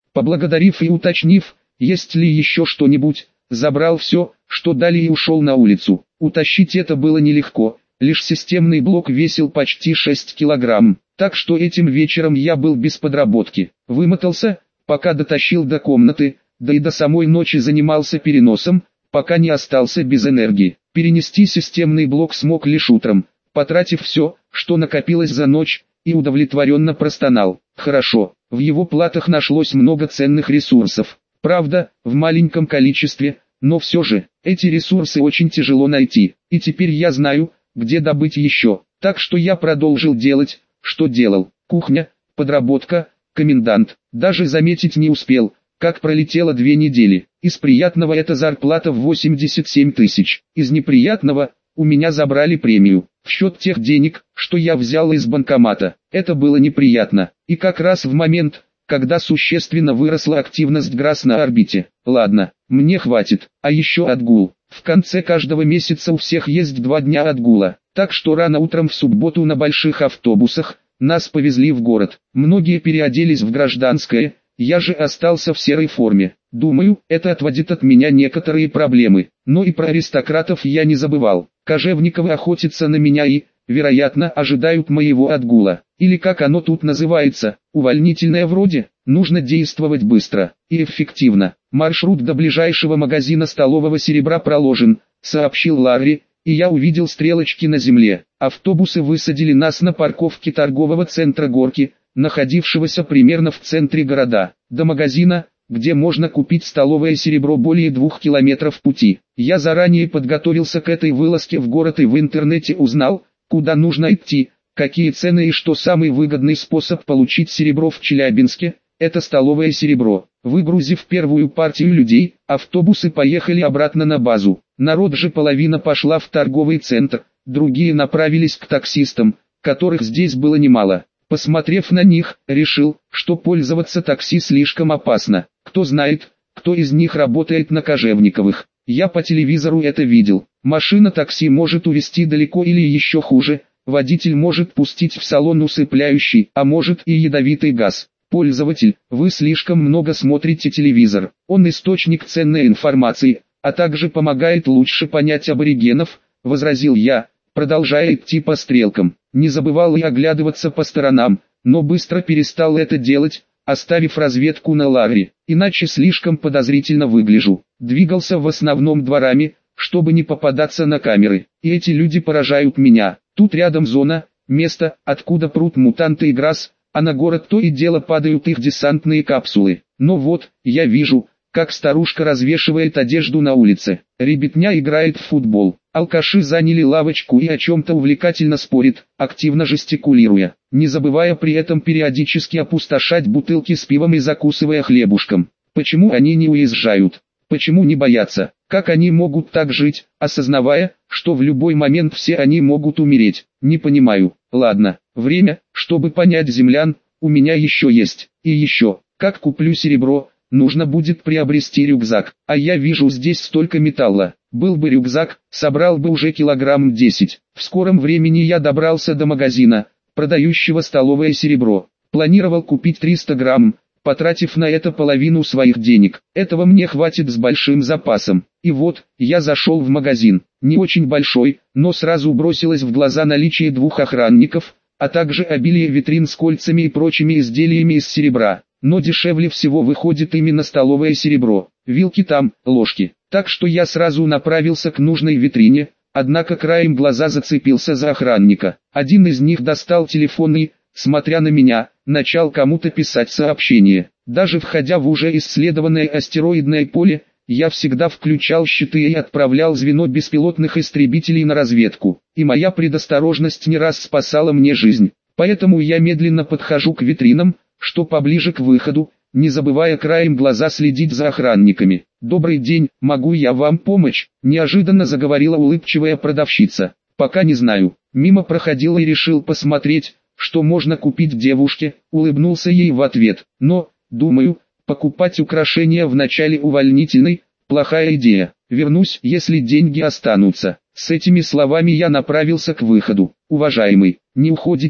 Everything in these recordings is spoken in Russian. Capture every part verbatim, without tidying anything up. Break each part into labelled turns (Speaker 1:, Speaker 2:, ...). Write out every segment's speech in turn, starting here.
Speaker 1: Поблагодарив и уточнив, есть ли еще что-нибудь, забрал все, что дали, и ушел на улицу. Утащить это было нелегко, лишь системный блок весил почти шесть килограмм, так что этим вечером я был без подработки. Вымотался, пока дотащил до комнаты, да и до самой ночи занимался переносом, пока не остался без энергии. Перенести системный блок смог лишь утром, потратив все, что накопилось за ночь, и удовлетворенно простонал. Хорошо, в его платах нашлось много ценных ресурсов. Правда, в маленьком количестве, но все же, эти ресурсы очень тяжело найти, и теперь я знаю, где добыть еще. Так что я продолжил делать, что делал. Кухня, подработка, комендант. Даже заметить не успел, как пролетело две недели. Из приятного это зарплата в восемьдесят семь тысяч. Из неприятного, у меня забрали премию. В счет тех денег, что я взял из банкомата. Это было неприятно. И как раз в момент, когда существенно выросла активность ГРАС на орбите. Ладно, мне хватит. А еще отгул. В конце каждого месяца у всех есть два дня отгула. Так что рано утром в субботу на больших автобусах нас повезли в город. Многие переоделись в гражданское, я же остался в серой форме. Думаю, это отводит от меня некоторые проблемы. Но и про аристократов я не забывал. Кожевниковы охотятся на меня и, вероятно, ожидают моего отгула. Или как оно тут называется, увольнительное вроде. Нужно действовать быстро и эффективно. Маршрут до ближайшего магазина столового серебра проложен, сообщил Ларри, и я увидел стрелочки на земле. Автобусы высадили нас на парковке торгового центра Горки, находившегося примерно в центре города. До магазина, где можно купить столовое серебро, более двух километров пути. Я заранее подготовился к этой вылазке в город и в интернете узнал, куда нужно идти, какие цены и что самый выгодный способ получить серебро в Челябинске – это столовое серебро. Выгрузив первую партию людей, автобусы поехали обратно на базу. Народ же половина пошла в торговый центр, другие направились к таксистам, которых здесь было немало. Посмотрев на них, решил, что пользоваться такси слишком опасно. Кто знает, кто из них работает на Кожевниковых. Я по телевизору это видел. Машина такси может увезти далеко или еще хуже. Водитель может пустить в салон усыпляющий, а может и ядовитый газ. Пользователь, вы слишком много смотрите телевизор. Он источник ценной информации, а также помогает лучше понять аборигенов, возразил я, продолжая идти по стрелкам. Не забывал и оглядываться по сторонам, но быстро перестал это делать, оставив разведку на Ларри, иначе слишком подозрительно выгляжу. Двигался в основном дворами, чтобы не попадаться на камеры, и эти люди поражают меня. Тут рядом зона, место, откуда прут мутанты и ГРАС, а на город то и дело падают их десантные капсулы. Но вот, я вижу, как старушка развешивает одежду на улице. Ребятня играет в футбол. Алкаши заняли лавочку и о чем-то увлекательно спорят, активно жестикулируя, не забывая при этом периодически опустошать бутылки с пивом и закусывая хлебушком. Почему они не уезжают? Почему не боятся? Как они могут так жить, осознавая, что в любой момент все они могут умереть? Не понимаю. Ладно, время, чтобы понять землян, у меня еще есть. И еще, как куплю серебро, нужно будет приобрести рюкзак. А я вижу здесь столько металла. Был бы рюкзак, собрал бы уже килограмм десять. В скором времени я добрался до магазина, продающего столовое серебро. Планировал купить триста грамм, потратив на это половину своих денег. Этого мне хватит с большим запасом. И вот, я зашел в магазин. Не очень большой, но сразу бросилось в глаза наличие двух охранников, а также обилие витрин с кольцами и прочими изделиями из серебра. Но дешевле всего выходит именно столовое серебро. Вилки там, ложки. Так что я сразу направился к нужной витрине, однако краем глаза зацепился за охранника. Один из них достал телефон и, смотря на меня, начал кому-то писать сообщение. Даже входя в уже исследованное астероидное поле, я всегда включал щиты и отправлял звено беспилотных истребителей на разведку. И моя предосторожность не раз спасала мне жизнь. Поэтому я медленно подхожу к витринам, что поближе к выходу, не забывая краем глаза следить за охранниками. «Добрый день, могу я вам помочь?» – неожиданно заговорила улыбчивая продавщица. «Пока не знаю». Мимо проходил и решил посмотреть, что можно купить девушке, улыбнулся ей в ответ. «Но, думаю, покупать украшения в начале увольнительной – плохая идея. Вернусь, если деньги останутся». С этими словами я направился к выходу. «Уважаемый, не уходите?» –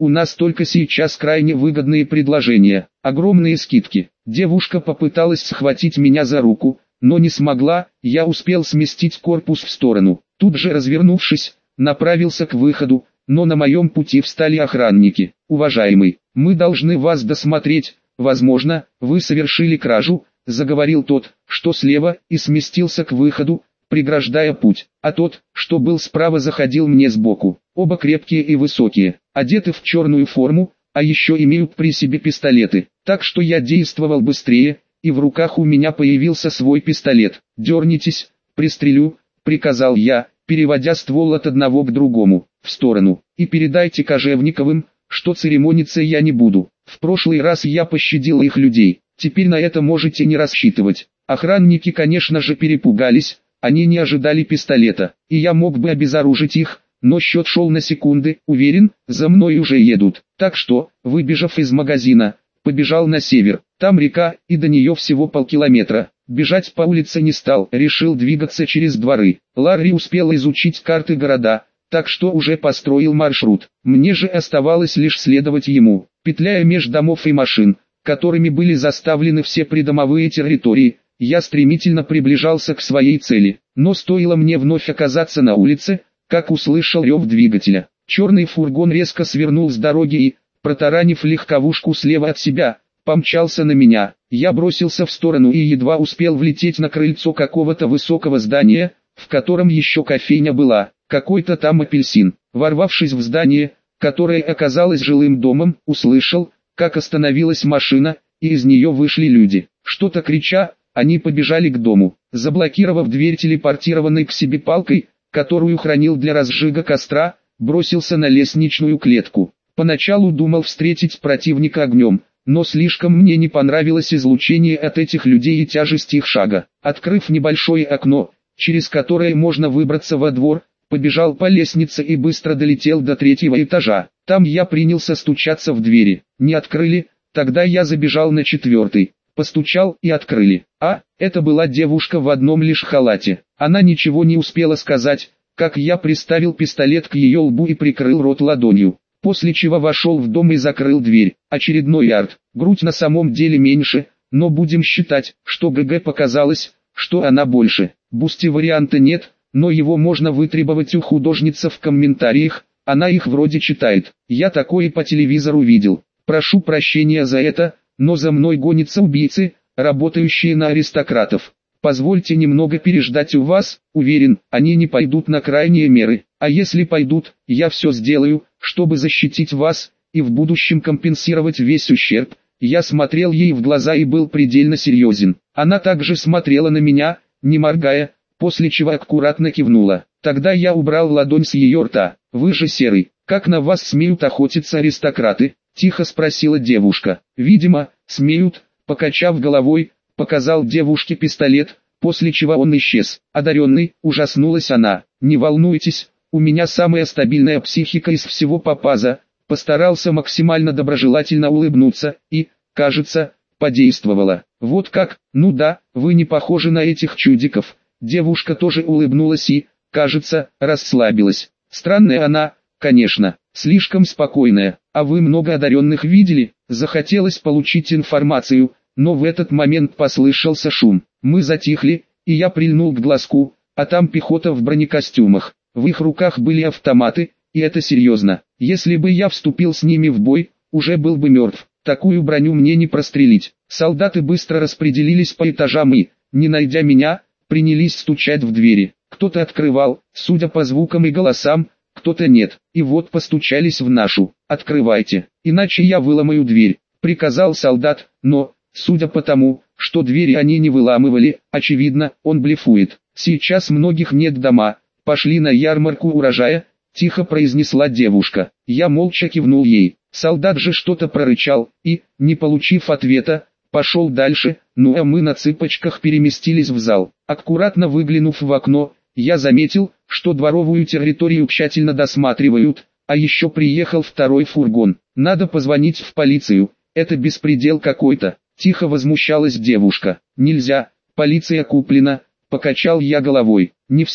Speaker 1: у нас только сейчас крайне выгодные предложения, огромные скидки. Девушка попыталась схватить меня за руку, но не смогла, я успел сместить корпус в сторону. Тут же развернувшись, направился к выходу, но на моем пути встали охранники. «Уважаемый, мы должны вас досмотреть, возможно, вы совершили кражу», заговорил тот, что слева, и сместился к выходу, преграждая путь, а тот, что был справа, заходил мне сбоку. Оба крепкие и высокие, одеты в черную форму, а еще имеют при себе пистолеты, так что я действовал быстрее, и в руках у меня появился свой пистолет. «Дернитесь, пристрелю», — приказал я, переводя ствол от одного к другому, в сторону, «и передайте Кожевниковым, что церемониться я не буду. В прошлый раз я пощадил их людей, теперь на это можете не рассчитывать». Охранники, конечно же, перепугались, они не ожидали пистолета, и я мог бы обезоружить их, но счет шел на секунды. Уверен, за мной уже едут, так что, выбежав из магазина, побежал на север. Там река, и до нее всего полкилометра. Бежать по улице не стал, решил двигаться через дворы. Ларри успел изучить карты города, так что уже построил маршрут. Мне же оставалось лишь следовать ему, петляя меж домов и машин, которыми были заставлены все придомовые территории. Я стремительно приближался к своей цели, но стоило мне вновь оказаться на улице, как услышал рев двигателя. Черный фургон резко свернул с дороги и, протаранив легковушку слева от себя, помчался на меня. Я бросился в сторону и едва успел влететь на крыльцо какого-то высокого здания, в котором еще кофейня была, какой-то там апельсин. Ворвавшись в здание, которое оказалось жилым домом, услышал, как остановилась машина, и из нее вышли люди. Что-то крича, они побежали к дому, заблокировав дверь телепортированной к себе палкой, которую хранил для разжига костра, бросился на лестничную клетку. Поначалу думал встретить противника огнем, но слишком мне не понравилось излучение от этих людей и тяжесть их шага. Открыв небольшое окно, через которое можно выбраться во двор, побежал по лестнице и быстро долетел до третьего этажа. Там я принялся стучаться в двери. Не открыли, тогда я забежал на четвертый. Постучал и открыли. А, это была девушка в одном лишь халате. Она ничего не успела сказать, как я приставил пистолет к ее лбу и прикрыл рот ладонью. После чего вошел в дом и закрыл дверь. Очередной ярд. Грудь на самом деле меньше, но будем считать, что ГГ показалось, что она больше. Бусти варианта нет, но его можно вытребовать у художницы в комментариях, она их вроде читает. Я такое по телевизору видел. Прошу прощения за это, но за мной гонятся убийцы, работающие на аристократов. Позвольте немного переждать у вас, уверен, они не пойдут на крайние меры, а если пойдут, я все сделаю, чтобы защитить вас, и в будущем компенсировать весь ущерб. Я смотрел ей в глаза и был предельно серьезен. Она также смотрела на меня, не моргая, после чего аккуратно кивнула. Тогда я убрал ладонь с ее рта. «Вы же серый, как на вас смеют охотиться аристократы?» — тихо спросила девушка. «Видимо, смеют», — покачав головой, показал девушке пистолет, после чего он исчез. «Одаренный», — ужаснулась она. «Не волнуйтесь, у меня самая стабильная психика из всего Папаза», — постарался максимально доброжелательно улыбнуться, и, кажется, подействовало. «Вот как, ну да, вы не похожи на этих чудиков». Девушка тоже улыбнулась и, кажется, расслабилась. Странная она, конечно, слишком спокойная. А вы много одаренных видели? Захотелось получить информацию, но в этот момент послышался шум. Мы затихли, и я прильнул к глазку, а там пехота в бронекостюмах. В их руках были автоматы, и это серьезно. Если бы я вступил с ними в бой, уже был бы мертв. Такую броню мне не прострелить. Солдаты быстро распределились по этажам и, не найдя меня, принялись стучать в двери. Кто-то открывал, судя по звукам и голосам, кто-то нет. И вот постучались в нашу. «Открывайте, иначе я выломаю дверь», — приказал солдат, но, судя по тому, что двери они не выламывали, очевидно, он блефует. «Сейчас многих нет дома, пошли на ярмарку урожая», — тихо произнесла девушка. Я молча кивнул ей. Солдат же что-то прорычал, и, не получив ответа, пошел дальше, ну а мы на цыпочках переместились в зал. Аккуратно выглянув в окно, я заметил, что дворовую территорию тщательно досматривают, а еще приехал второй фургон. Надо позвонить в полицию, это беспредел какой-то, тихо возмущалась девушка. Нельзя, полиция куплена, покачал я головой. Не вся,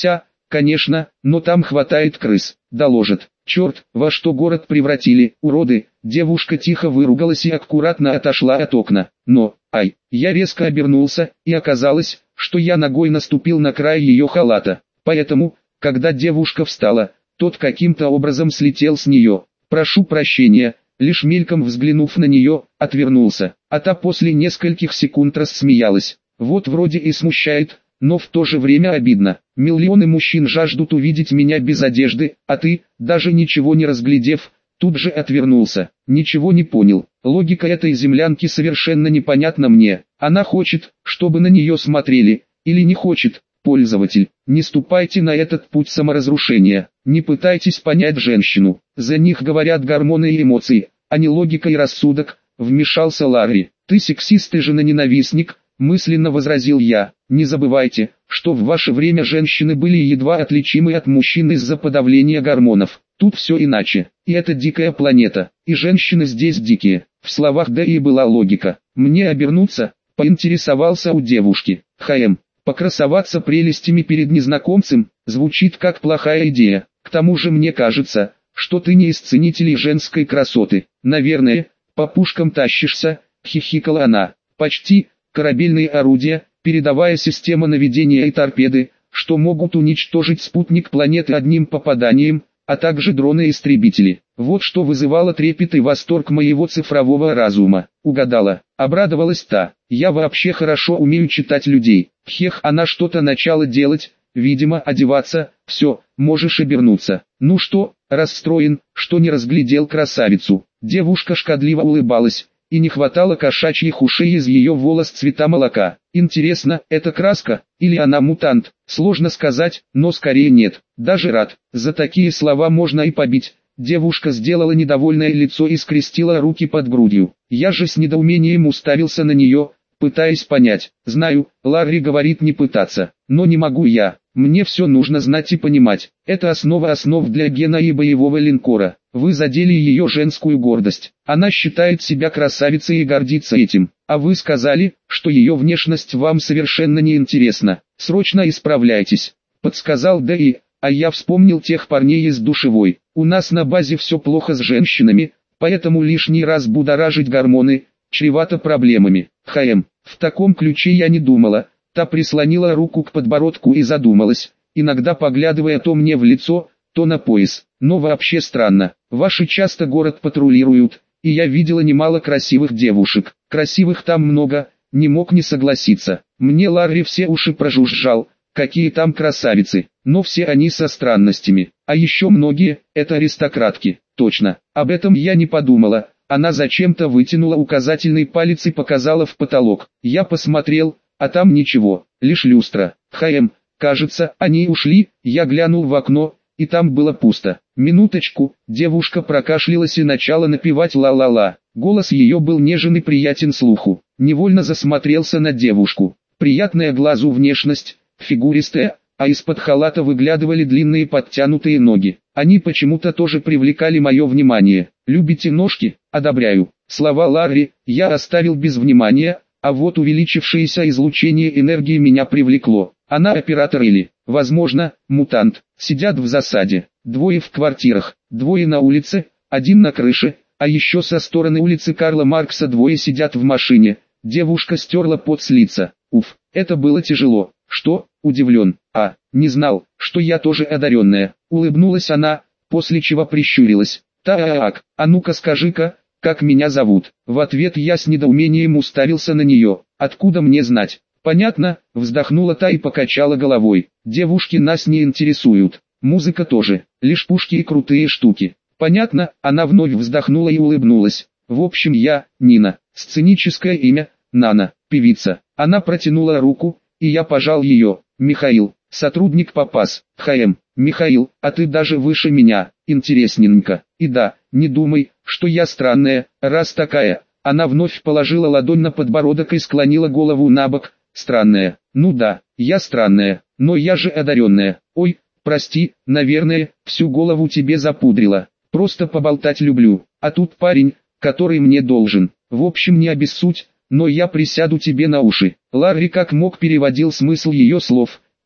Speaker 1: конечно, но там хватает крыс, доложат. Черт, во что город превратили, уроды. Девушка тихо выругалась и аккуратно отошла от окна. Но, ай, я резко обернулся, и оказалось, что я ногой наступил на край ее халата. Поэтому, когда девушка встала, тот каким-то образом слетел с нее. Прошу прощения, лишь мельком взглянув на нее, отвернулся. А та после нескольких секунд рассмеялась. Вот вроде и смущает, но в то же время обидно. Миллионы мужчин жаждут увидеть меня без одежды, а ты, даже ничего не разглядев, тут же отвернулся. Ничего не понял. Логика этой землянки совершенно непонятна мне. Она хочет, чтобы на нее смотрели, или не хочет. Пользователь, не ступайте на этот путь саморазрушения. Не пытайтесь понять женщину. За них говорят гормоны и эмоции, а не логика и рассудок. Вмешался Ларри. Ты сексист и женоненавистник. Мысленно возразил я. Не забывайте, что в ваше время женщины были едва отличимы от мужчин из-за подавления гормонов. Тут все иначе. И это дикая планета, и женщины здесь дикие. В словах да и была логика. Мне обернуться, поинтересовался у девушки. Хм, покрасоваться прелестями перед незнакомцем, звучит как плохая идея. К тому же мне кажется, что ты не из ценителей женской красоты. Наверное, по пушкам тащишься, хихикала она. Почти. Корабельные орудия, передовая система наведения и торпеды, что могут уничтожить спутник планеты одним попаданием, а также дроны-истребители. Вот что вызывало трепет и восторг моего цифрового разума. Угадала, обрадовалась та. Я вообще хорошо умею читать людей. Хех, она что-то начала делать, видимо одеваться, все, можешь обернуться. Ну что, расстроен, что не разглядел красавицу. Девушка шкодливо улыбалась. И не хватало кошачьих ушей из ее волос цвета молока. Интересно, это краска, или она мутант? Сложно сказать, но скорее нет. Даже рад. За такие слова можно и побить. Девушка сделала недовольное лицо и скрестила руки под грудью. Я же с недоумением уставился на нее, пытаясь понять. Знаю, Ларри говорит не пытаться, но не могу я. Мне все нужно знать и понимать. Это основа основ для гена и боевого линкора. Вы задели ее женскую гордость. Она считает себя красавицей и гордится этим. А вы сказали, что ее внешность вам совершенно не интересна. Срочно исправляйтесь. Подсказал Дэи, а я вспомнил тех парней из душевой. У нас на базе все плохо с женщинами, поэтому лишний раз будоражить гормоны чревато проблемами. Хм, в таком ключе я не думала. Та прислонила руку к подбородку и задумалась, иногда поглядывая то мне в лицо, то на пояс. Но вообще странно, ваши часто город патрулируют, и я видела немало красивых девушек. Красивых там много, не мог не согласиться. Мне Ларри все уши прожужжал, какие там красавицы, но все они со странностями. А еще многие, это аристократки, точно, об этом я не подумала. Она зачем-то вытянула указательный палец и показала в потолок. Я посмотрел, а там ничего, лишь люстра. Хм, кажется, они ушли. Я глянул в окно, и там было пусто. Минуточку, девушка прокашлялась и начала напевать ла-ла-ла. Голос ее был нежен и приятен слуху. Невольно засмотрелся на девушку. Приятная глазу внешность, фигуристая, а из-под халата выглядывали длинные подтянутые ноги. Они почему-то тоже привлекали мое внимание. Любите ножки? Одобряю. Слова Ларри я оставил без внимания. А вот увеличившееся излучение энергии меня привлекло. Она оператор или, возможно, мутант. Сидят в засаде. Двое в квартирах, двое на улице, один на крыше, а еще со стороны улицы Карла Маркса двое сидят в машине. Девушка стерла пот с лица. Уф, это было тяжело. Что? Удивлен. А, не знал, что я тоже одаренная. Улыбнулась она, после чего прищурилась. Так, а ну-ка скажи-ка, как меня зовут? В ответ я с недоумением уставился на нее. Откуда мне знать? Понятно, вздохнула та и покачала головой. Девушки нас не интересуют. Музыка тоже, лишь пушки и крутые штуки. Понятно, она вновь вздохнула и улыбнулась. В общем я, Нина, сценическое имя, Нана, певица. Она протянула руку, и я пожал ее. Михаил, сотрудник Попас. Хм, Михаил, а ты даже выше меня, интересненько. И да, не думай, что я странная, раз такая. Она вновь положила ладонь на подбородок и склонила голову на бок. Странная, ну да, я странная, но я же одаренная. Ой, прости, наверное, всю голову тебе запудрила. Просто поболтать люблю, а тут парень, который мне должен. В общем не обессудь, но я присяду тебе на уши. Ларри как мог переводил смысл ее слов,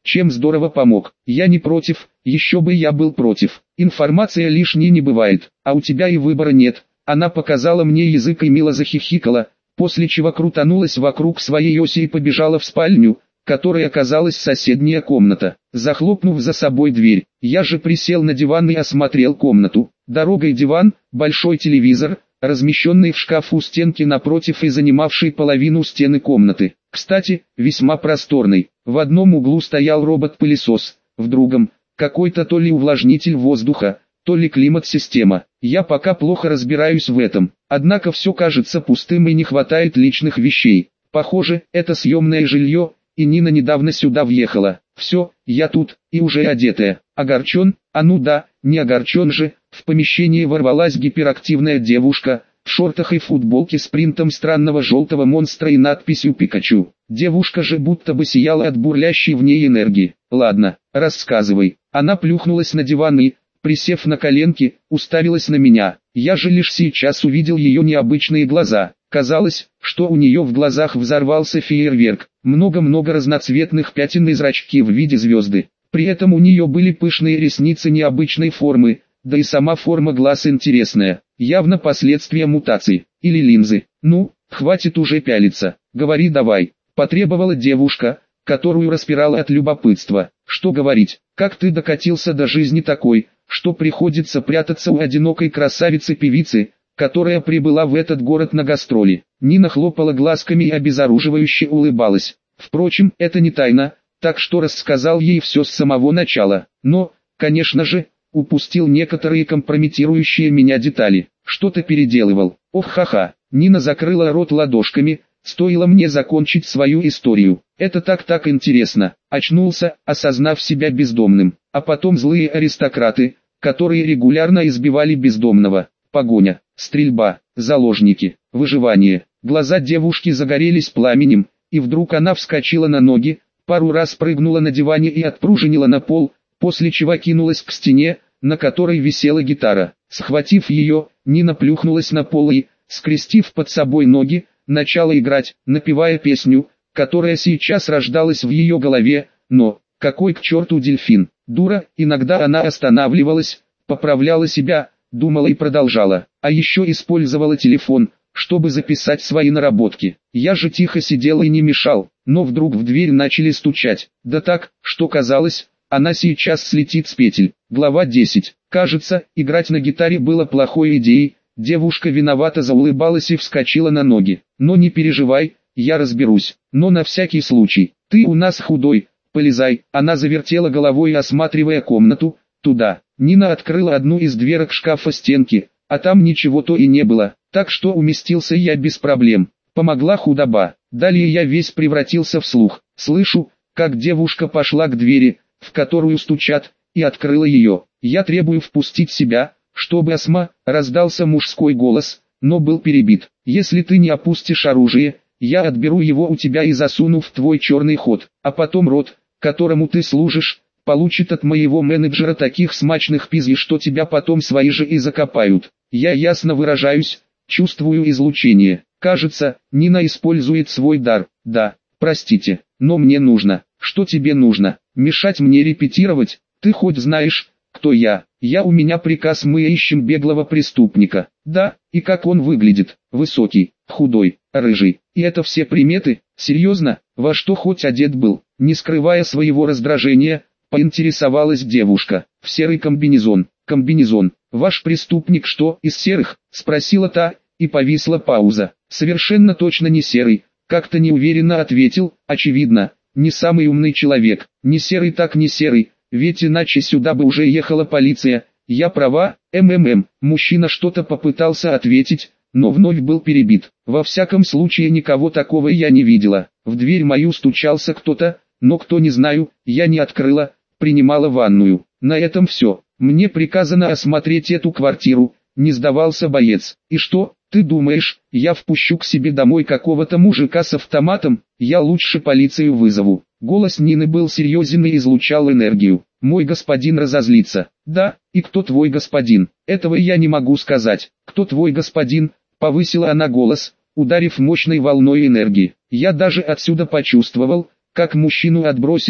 Speaker 1: чем здорово помог. Я не против, еще бы я был против. Информация лишней не бывает, а у тебя и выбора нет. Она показала мне язык и мило захихикала, после чего крутанулась вокруг своей оси и побежала в спальню, которой оказалась соседняя комната. Захлопнув за собой дверь, я же присел на диван и осмотрел комнату. Дорогой диван, большой телевизор, размещенный в шкафу стенки напротив и занимавший половину стены комнаты. Кстати, весьма просторный. В одном углу стоял робот-пылесос, в другом – какой-то то ли увлажнитель воздуха, то ли климат-система. Я пока плохо разбираюсь в этом, однако все кажется пустым и не хватает личных вещей. Похоже, это съемное жилье, и Нина недавно сюда въехала. Все, я тут, и уже одетая. Огорчен? А ну да, не огорчен же. В помещение ворвалась гиперактивная девушка, в шортах и футболке с принтом странного желтого монстра и надписью «Пикачу». Девушка же будто бы сияла от бурлящей в ней энергии. Ладно, рассказывай. Она плюхнулась на диван и, присев на коленки, уставилась на меня. Я же лишь сейчас увидел ее необычные глаза. Казалось, что у нее в глазах взорвался фейерверк. Много-много разноцветных пятен и зрачки в виде звезды. При этом у нее были пышные ресницы необычной формы, да и сама форма глаз интересная. Явно последствия мутаций. Или линзы. Ну, хватит уже пялиться. Говори давай. Потребовала девушка, которую распирала от любопытства. Что говорить, как ты докатился до жизни такой, что приходится прятаться у одинокой красавицы-певицы, которая прибыла в этот город на гастроли. Нина хлопала глазками и обезоруживающе улыбалась. Впрочем, это не тайна, так что рассказал ей все с самого начала. Но, конечно же, упустил некоторые компрометирующие меня детали. Что-то переделывал. Ох, ха-ха. Нина закрыла рот ладошками, стоило мне закончить свою историю. Это так-так интересно. Очнулся, осознав себя бездомным. А потом злые аристократы, которые регулярно избивали бездомного. Погоня, стрельба, заложники, выживание. Глаза девушки загорелись пламенем, и вдруг она вскочила на ноги, пару раз прыгнула на диване и отпружинила на пол, после чего кинулась к стене, на которой висела гитара. Схватив ее, Нина плюхнулась на пол и, скрестив под собой ноги, начала играть, напевая песню, которая сейчас рождалась в ее голове, но, какой к черту дельфин, дура, иногда она останавливалась, поправляла себя, думала и продолжала, а еще использовала телефон, чтобы записать свои наработки. Я же тихо сидел и не мешал, но вдруг в дверь начали стучать, да так, что казалось, она сейчас слетит с петель. Глава десять. Кажется, играть на гитаре было плохой идеей, девушка виновато заулыбалась и вскочила на ноги. Но не переживай, я разберусь, но на всякий случай, ты у нас худой, полезай. Она завертела головой, осматривая комнату, туда. Нина открыла одну из дверок шкафа стенки, а там ничего-то и не было, так что уместился я без проблем. Помогла худоба. Далее я весь превратился в слух. Слышу, как девушка пошла к двери, в которую стучат, и открыла ее. Я требую впустить себя, чтобы осма, раздался мужской голос, но был перебит. Если ты не опустишь оружие, я отберу его у тебя и засуну в твой черный ход, а потом род, которому ты служишь, получит от моего менеджера таких смачных пизги, что тебя потом свои же и закопают. Я ясно выражаюсь, чувствую излучение. Кажется, Нина использует свой дар. Да, простите, но мне нужно. Что тебе нужно? Мешать мне репетировать? Ты хоть знаешь, кто я? Я, у меня приказ, мы ищем беглого преступника. Да, и как он выглядит? Высокий, худой, рыжий. И это все приметы? Серьезно? Во что хоть одет был? Не скрывая своего раздражения, поинтересовалась девушка. В серый комбинезон. Комбинезон. Ваш преступник что, из серых? Спросила та, и повисла пауза. Совершенно точно не серый. Как-то неуверенно ответил, очевидно, не самый умный человек. Не серый так не серый, ведь иначе сюда бы уже ехала полиция. Я права, ммм. Мужчина что-то попытался ответить, но вновь был перебит. Во всяком случае никого такого я не видела. В дверь мою стучался кто-то, но кто не знаю, я не открыла, принимала ванную. На этом все. Мне приказано осмотреть эту квартиру, не сдавался боец. И что, ты думаешь, я впущу к себе домой какого-то мужика с автоматом? Я лучше полицию вызову. Голос Нины был серьезен и излучал энергию. Мой господин разозлится. Да, и кто твой господин? Этого я не могу сказать. Кто твой господин? Повысила она голос, ударив мощной волной энергии. Я даже отсюда почувствовал, как мужчину отбросило,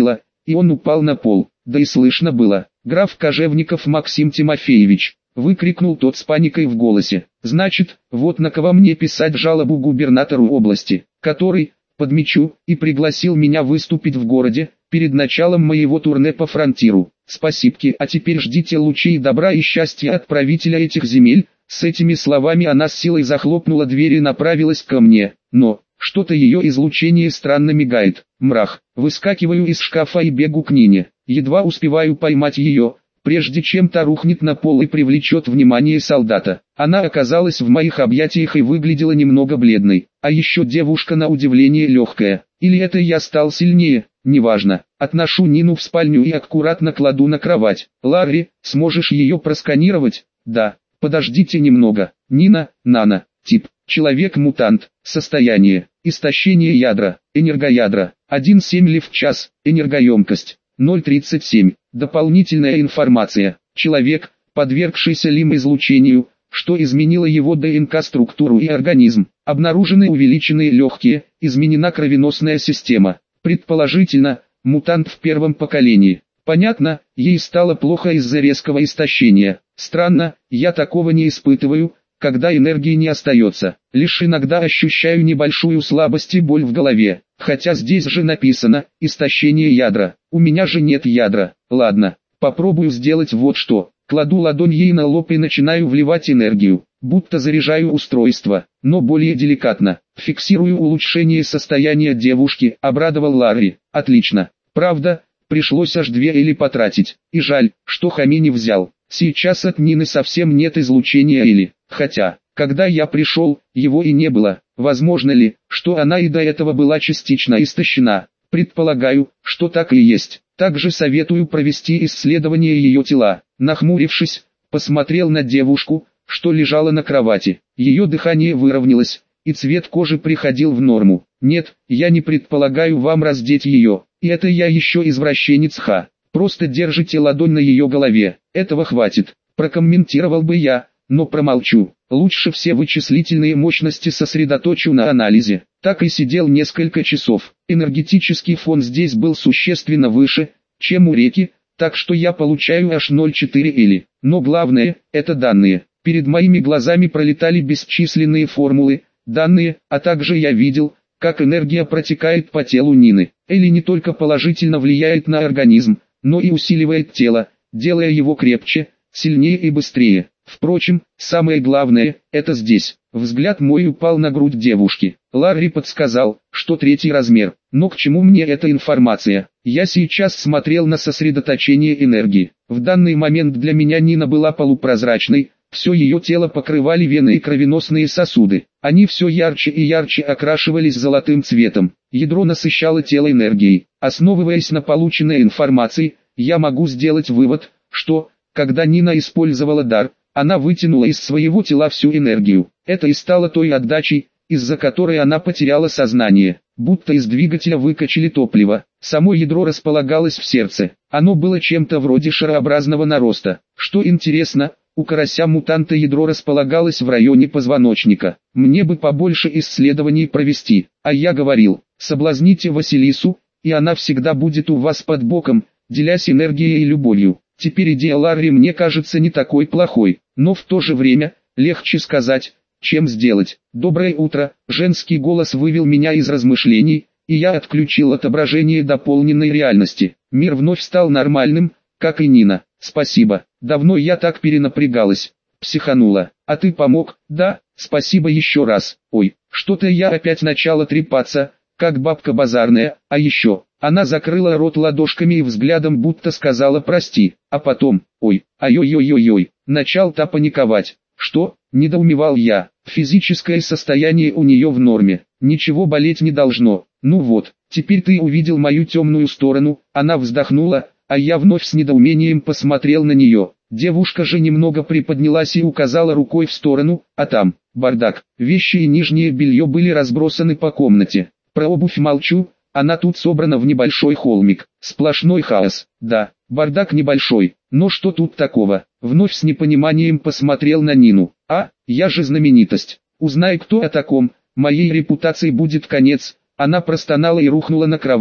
Speaker 1: и он упал на пол. Да и слышно было: «Граф Кожевников Максим Тимофеевич!» — выкрикнул тот с паникой в голосе. «Значит, вот на кого мне писать жалобу губернатору области, который, подмечу, и пригласил меня выступить в городе, перед началом моего турне по фронтиру. Спасибки, а теперь ждите лучей добра и счастья от правителя этих земель». С этими словами она с силой захлопнула дверь и направилась ко мне, но что-то ее излучение странно мигает. Мрах. Выскакиваю из шкафа и бегу к Нине. Едва успеваю поймать ее, прежде чем та рухнет на пол и привлечет внимание солдата. Она оказалась в моих объятиях и выглядела немного бледной, а еще девушка на удивление легкая. Или это я стал сильнее, неважно. Отношу Нину в спальню и аккуратно кладу на кровать. «Ларри, сможешь ее просканировать?» «Да». «Подождите немного». Нина, Нана, тип, человек-мутант, состояние, истощение ядра, энергоядра, один целых семь десятых лев в час, энергоемкость, ноль целых тридцать семь сотых. Дополнительная информация, человек, подвергшийся лим-излучению, что изменило его ДНК-структуру и организм, обнаружены увеличенные легкие, изменена кровеносная система, предположительно, мутант в первом поколении. Понятно, ей стало плохо из-за резкого истощения. Странно, я такого не испытываю, когда энергии не остается. Лишь иногда ощущаю небольшую слабость и боль в голове. Хотя здесь же написано «истощение ядра». У меня же нет ядра. Ладно, попробую сделать вот что. Кладу ладонь ей на лоб и начинаю вливать энергию, будто заряжаю устройство, но более деликатно. Фиксирую улучшение состояния девушки, обрадовал Ларри. Отлично. Правда, пришлось аж две или потратить, и жаль, что Хами не взял. Сейчас от Нины совсем нет излучения или, хотя, когда я пришел, его и не было. Возможно ли, что она и до этого была частично истощена? Предполагаю, что так и есть. Также советую провести исследование ее тела. Нахмурившись, посмотрел на девушку, что лежала на кровати. Ее дыхание выровнялось, и цвет кожи приходил в норму. Нет, я не предполагаю вам раздеть ее, и это я еще извращенец ха. Просто держите ладонь на ее голове, этого хватит. Прокомментировал бы я, но промолчу. Лучше все вычислительные мощности сосредоточу на анализе. Так и сидел несколько часов. Энергетический фон здесь был существенно выше, чем у реки, так что я получаю аж ноль целых четыре десятых или. Но главное, это данные. Перед моими глазами пролетали бесчисленные формулы, данные, а также я видел, как энергия протекает по телу Нины. Элли не только положительно влияет на организм, но и усиливает тело, делая его крепче, сильнее и быстрее. Впрочем, самое главное, это здесь. Взгляд мой упал на грудь девушки. Ларри подсказал, что третий размер. Но к чему мне эта информация? Я сейчас смотрел на сосредоточение энергии. В данный момент для меня Нина была полупрозрачной, все ее тело покрывали вены и кровеносные сосуды. Они все ярче и ярче окрашивались золотым цветом. Ядро насыщало тело энергией. Основываясь на полученной информации, я могу сделать вывод, что, когда Нина использовала дар, она вытянула из своего тела всю энергию. Это и стало той отдачей, из-за которой она потеряла сознание. Будто из двигателя выкачали топливо. Само ядро располагалось в сердце. Оно было чем-то вроде шарообразного нароста. Что интересно, у карася-мутанта ядро располагалось в районе позвоночника. Мне бы побольше исследований провести. А я говорил, соблазните Василису, и она всегда будет у вас под боком, делясь энергией и любовью. Теперь идея Ларри мне кажется не такой плохой, но в то же время, легче сказать, чем сделать. «Доброе утро», женский голос вывел меня из размышлений, и я отключил отображение дополненной реальности. Мир вновь стал нормальным, как и Нина. «Спасибо, давно я так перенапрягалась». Психанула. «А ты помог?» «Да, спасибо еще раз». «Ой, что-то я опять начала трепаться, как бабка базарная, а еще...» Она закрыла рот ладошками и взглядом будто сказала «прости», а потом «ой, ай-ой-ой-ой-ой», начал-то паниковать. «Что?» – недоумевал я. «Физическое состояние у нее в норме, ничего болеть не должно». «Ну вот, теперь ты увидел мою темную сторону», она вздохнула, а я вновь с недоумением посмотрел на нее. Девушка же немного приподнялась и указала рукой в сторону, а там, бардак, вещи и нижнее белье были разбросаны по комнате. Про обувь молчу. Она тут собрана в небольшой холмик. Сплошной хаос. Да, бардак небольшой. Но что тут такого? Вновь с непониманием посмотрел на Нину. А, я же знаменитость. Узнай, кто о таком, моей репутации будет конец. Она простонала и рухнула на кровать,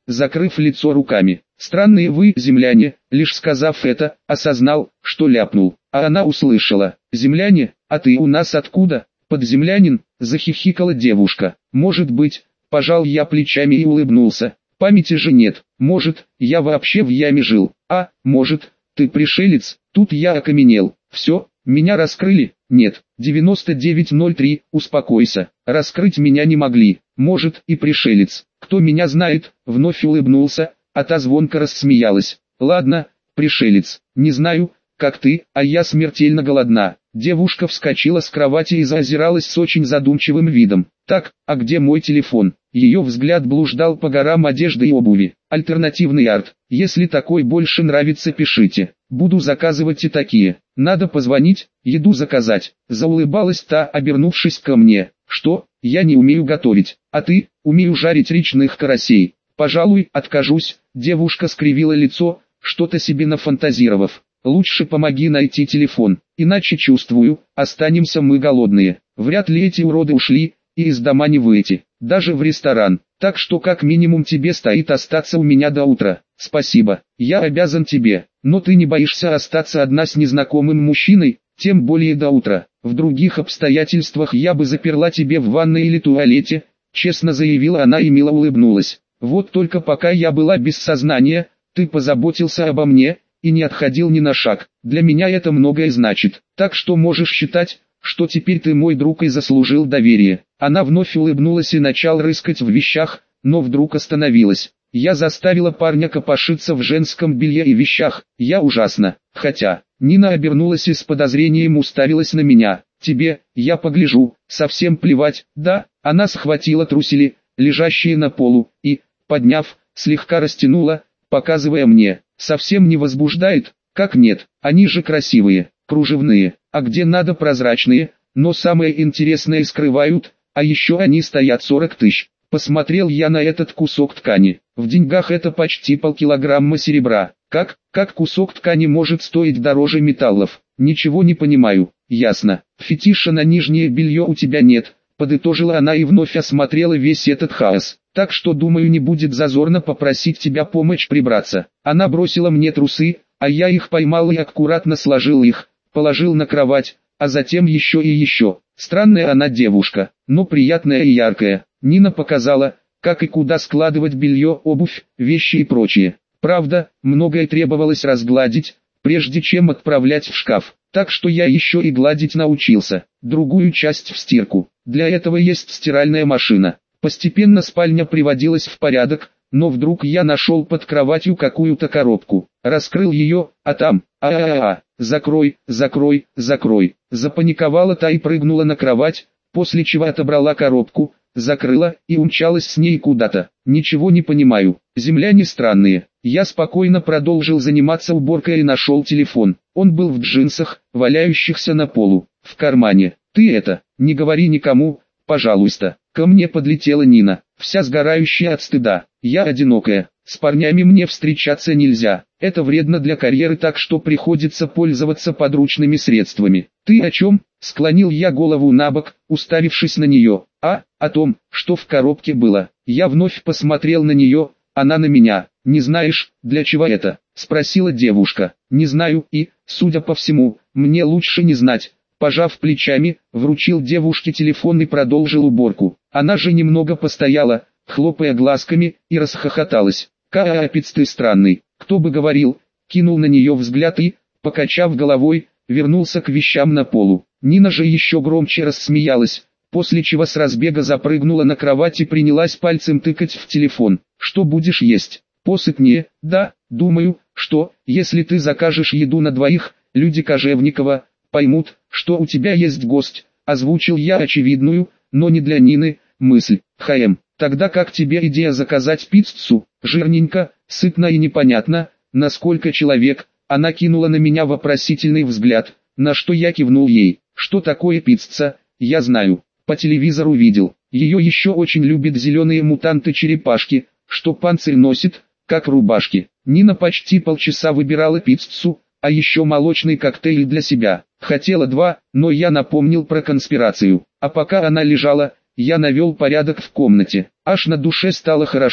Speaker 1: закрыв лицо руками. «Странные вы, земляне», лишь сказав это, осознал, что ляпнул. А она услышала: «Земляне, а ты у нас откуда?» «Подземлянин», захихикала девушка. «Может быть», пожал я плечами и улыбнулся. «Памяти же нет. Может, я вообще в яме жил. А, может, ты пришелец?» Тут я окаменел. «Все, меня раскрыли?» «Нет, девяносто девять ноль три, успокойся. Раскрыть меня не могли. Может, и пришелец. Кто меня знает?» Вновь улыбнулся, а та звонко рассмеялась. «Ладно, пришелец. Не знаю, как ты, а я смертельно голодна». Девушка вскочила с кровати и заозиралась с очень задумчивым видом. «Так, а где мой телефон?» Ее взгляд блуждал по горам одежды и обуви. «Альтернативный арт. Если такой больше нравится, пишите. Буду заказывать и такие. Надо позвонить, еду заказать». Заулыбалась та, обернувшись ко мне. «Что? Я не умею готовить. А ты?» «Умею жарить речных карасей». «Пожалуй, откажусь». Девушка скривила лицо, что-то себе нафантазировав. «Лучше помоги найти телефон, иначе чувствую, останемся мы голодные. Вряд ли эти уроды ушли, и из дома не выйти, даже в ресторан. Так что как минимум тебе стоит остаться у меня до утра». «Спасибо, я обязан тебе, но ты не боишься остаться одна с незнакомым мужчиной, тем более до утра. В других обстоятельствах я бы заперла тебе в ванной или туалете», честно заявила она и мило улыбнулась. «Вот только пока я была без сознания, ты позаботился обо мне и не отходил ни на шаг. Для меня это многое значит, так что можешь считать, что теперь ты мой друг и заслужил доверие». Она вновь улыбнулась и начала рыскать в вещах, но вдруг остановилась. «Я заставила парня копошиться в женском белье и вещах, я ужасно. Хотя...» Нина обернулась и с подозрением уставилась на меня. «Тебе, я погляжу, совсем плевать, да?» Она схватила трусили, лежащие на полу, и, подняв, слегка растянула, показывая мне. «Совсем не возбуждает?» «Как нет, они же красивые, кружевные, а где надо прозрачные, но самое интересное скрывают, а еще они стоят сорок тысяч». Посмотрел я на этот кусок ткани. В деньгах это почти полкилограмма серебра. Как, как кусок ткани может стоить дороже металлов? Ничего не понимаю. Ясно. Фетиша на нижнее белье у тебя нет, подытожила она и вновь осмотрела весь этот хаос. Так что думаю, не будет зазорно попросить тебя помочь прибраться. Она бросила мне трусы, а я их поймал и аккуратно сложил их, положил на кровать, а затем еще и еще. Странная она девушка, но приятная и яркая. Нина показала, как и куда складывать белье, обувь, вещи и прочее. Правда, многое требовалось разгладить, прежде чем отправлять в шкаф. Так что я еще и гладить научился. Другую часть в стирку. Для этого есть стиральная машина. Постепенно спальня приводилась в порядок, но вдруг я нашел под кроватью какую-то коробку. Раскрыл ее, а там, а-а-а, закрой, закрой, закрой. Запаниковала та и прыгнула на кровать, после чего отобрала коробку, закрыла и умчалась с ней куда-то. Ничего не понимаю, земляне странные. Я спокойно продолжил заниматься уборкой и нашел телефон. Он был в джинсах, валяющихся на полу, в кармане. «Ты это, не говори никому, пожалуйста». Ко мне подлетела Нина, вся сгорающая от стыда. «Я одинокая, с парнями мне встречаться нельзя. Это вредно для карьеры, так что приходится пользоваться подручными средствами». «Ты о чем?» — склонил я голову набок, уставившись на нее. «А, о том, что в коробке было». Я вновь посмотрел на нее, она на меня. «Не знаешь, для чего это?» — спросила девушка. «Не знаю и, судя по всему, мне лучше не знать». Пожав плечами, вручил девушке телефон и продолжил уборку. Она же немного постояла, хлопая глазками, и расхохоталась. «Капец ты странный, кто бы говорил», кинул на нее взгляд и, покачав головой, вернулся к вещам на полу. Нина же еще громче рассмеялась, после чего с разбега запрыгнула на кровать и принялась пальцем тыкать в телефон. «Что будешь есть? Посыпнее?» «Да, думаю, что, если ты закажешь еду на двоих, люди Кожевникова поймут, что у тебя есть гость», озвучил я очевидную, но не для Нины, мысль. «Хм, тогда как тебе идея заказать пиццу?» «Жирненько, сытно и непонятно, насколько человек?» Она кинула на меня вопросительный взгляд, на что я кивнул ей. «Что такое пицца? Я знаю, по телевизору видел. Ее еще очень любят зеленые мутанты-черепашки, что панцирь носит, как рубашки». Нина почти полчаса выбирала пиццу, а еще молочный коктейль для себя. Хотела два, но я напомнил про конспирацию. А пока она лежала, я навел порядок в комнате. Аж на душе стало хорошо.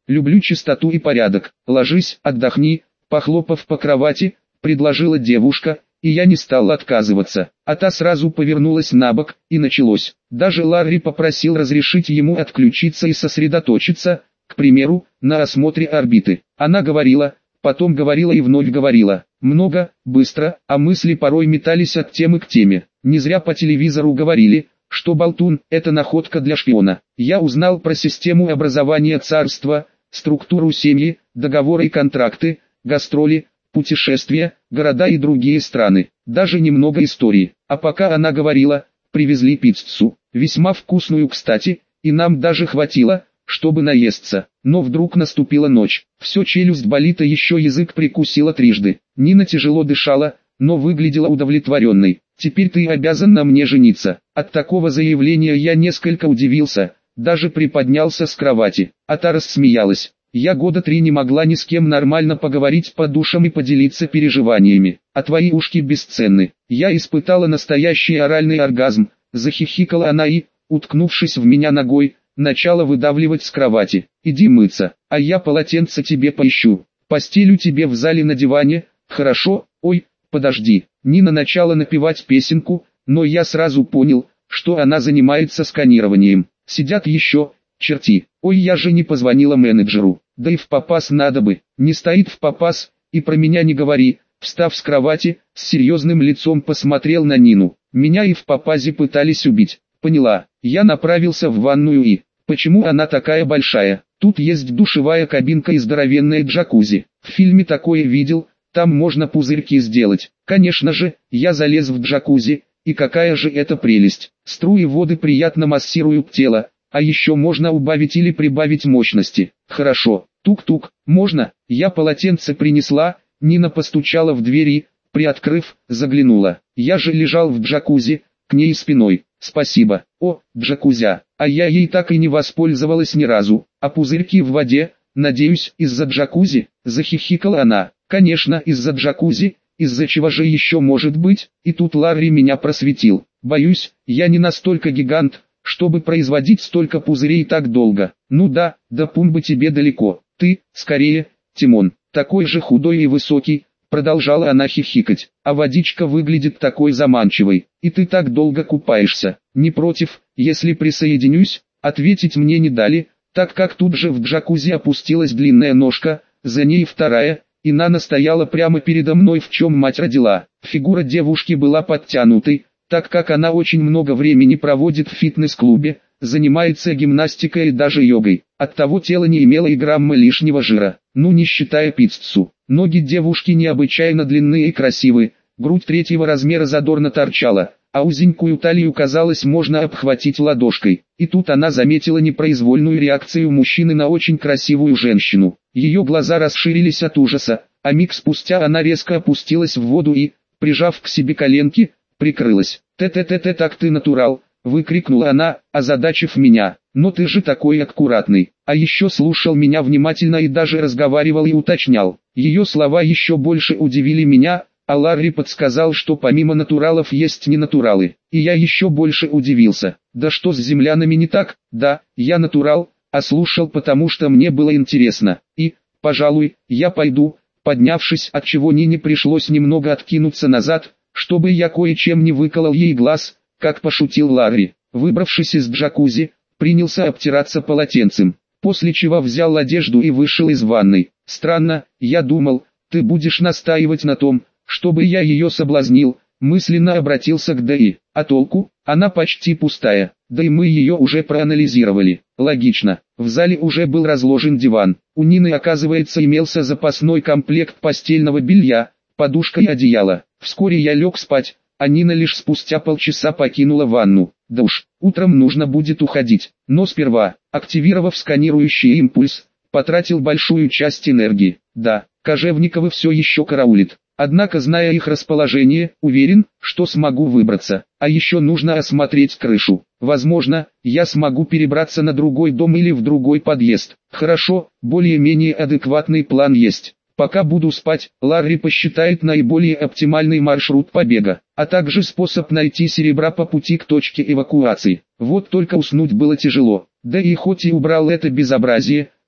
Speaker 1: люблю чистоту и порядок. Ложись, отдохни, похлопав по кровати, предложила девушка, и я не стал отказываться. А та сразу повернулась на бок, и началось. Даже Ларри попросил разрешить ему отключиться и сосредоточиться, к примеру, на осмотре орбиты. Она говорила, потом говорила и вновь говорила. Много, быстро, а мысли порой метались от темы к теме. Не зря по телевизору говорили, что болтун – это находка для шпиона. Я узнал про систему образования царства, структуру семьи, договоры и контракты, гастроли, путешествия, города и другие страны. Даже немного истории. А пока она говорила, привезли пиццу. Весьма вкусную, кстати, и нам даже хватило, чтобы наесться. Но вдруг наступила ночь. Все, челюсть болит, и еще язык прикусила трижды. Нина тяжело дышала, но выглядела удовлетворенной. «Теперь ты обязан на мне жениться». От такого заявления я несколько удивился, даже приподнялся с кровати. А та рассмеялась. Я года три не могла ни с кем нормально поговорить по душам и поделиться переживаниями. А твои ушки бесценны. Я испытала настоящий оральный оргазм. Захихикала она и, уткнувшись в меня ногой, начала выдавливать с кровати. «Иди мыться, а я полотенце тебе поищу. Постелю тебе в зале на диване, хорошо? Ой, подожди». Нина начала напевать песенку, но я сразу понял, что она занимается сканированием. Сидят еще, черти. Ой, я же не позвонила менеджеру. Да и в попас надо бы. Не стоит в попас, и про меня не говори. Встав с кровати, с серьезным лицом посмотрел на Нину. Меня и в попазе пытались убить. Поняла. Я направился в ванную и... Почему она такая большая? Тут есть душевая кабинка и здоровенная джакузи. В фильме такое видел, там можно пузырьки сделать. Конечно же, я залез в джакузи, и какая же это прелесть. Струи воды приятно массируют тело, а еще можно убавить или прибавить мощности. Хорошо, тук-тук, можно? Я полотенце принесла, Нина постучала в двери, приоткрыв, заглянула. Я же лежал в джакузи, к ней спиной. Спасибо. О, джакузя, а я ей так и не воспользовалась ни разу. А пузырьки в воде, надеюсь, из-за джакузи? Захихикала она. Конечно, из-за джакузи, из-за чего же еще может быть? И тут Ларри меня просветил. Боюсь, я не настолько гигант, чтобы производить столько пузырей так долго. Ну да, до пумбы тебе далеко. Ты, скорее, Тимон, такой же худой и высокий. Продолжала она хихикать, а водичка выглядит такой заманчивой, и ты так долго купаешься. Не против, если присоединюсь? Ответить мне не дали, так как тут же в джакузи опустилась длинная ножка, за ней вторая, и Нана стояла прямо передо мной, в чем мать родила. Фигура девушки была подтянутой, так как она очень много времени проводит в фитнес-клубе, занимается гимнастикой и даже йогой. Оттого тело не имело и грамма лишнего жира, ну не считая пиццу. Ноги девушки необычайно длинные и красивые, грудь третьего размера задорно торчала, а узенькую талию, казалось, можно обхватить ладошкой. И тут она заметила непроизвольную реакцию мужчины на очень красивую женщину. Ее глаза расширились от ужаса, а миг спустя она резко опустилась в воду и, прижав к себе коленки, прикрылась. «Те-те-те-те, так ты натурал!» — выкрикнула она, озадачив меня. «Но ты же такой аккуратный!» А еще слушал меня внимательно и даже разговаривал и уточнял. Ее слова еще больше удивили меня, а Ларри подсказал, что помимо натуралов есть ненатуралы. И я еще больше удивился. Да что с землянами не так? Да, я натурал, а слушал, потому что мне было интересно. И, пожалуй, я пойду, поднявшись, от чего Нине пришлось немного откинуться назад, чтобы я кое-чем не выколол ей глаз, как пошутил Ларри. Выбравшись из джакузи, принялся обтираться полотенцем, после чего взял одежду и вышел из ванной. Странно, я думал, ты будешь настаивать на том, чтобы я ее соблазнил, мысленно обратился к Дэи. А толку? Она почти пустая, да и мы ее уже проанализировали. Логично, в зале уже был разложен диван. У Нины, оказывается, имелся запасной комплект постельного белья, подушка и одеяло. Вскоре я лег спать, а Нина лишь спустя полчаса покинула ванну. Да уж, утром нужно будет уходить, но сперва, активировав сканирующий импульс, потратил большую часть энергии. Да, Кожевниковы все еще караулит. Однако, зная их расположение, уверен, что смогу выбраться. А еще нужно осмотреть крышу. Возможно, я смогу перебраться на другой дом или в другой подъезд. Хорошо, более-менее адекватный план есть. Пока буду спать, Ларри посчитает наиболее оптимальный маршрут побега, а также способ найти серебра по пути к точке эвакуации. Вот только уснуть было тяжело. Да и хоть и убрал это безобразие,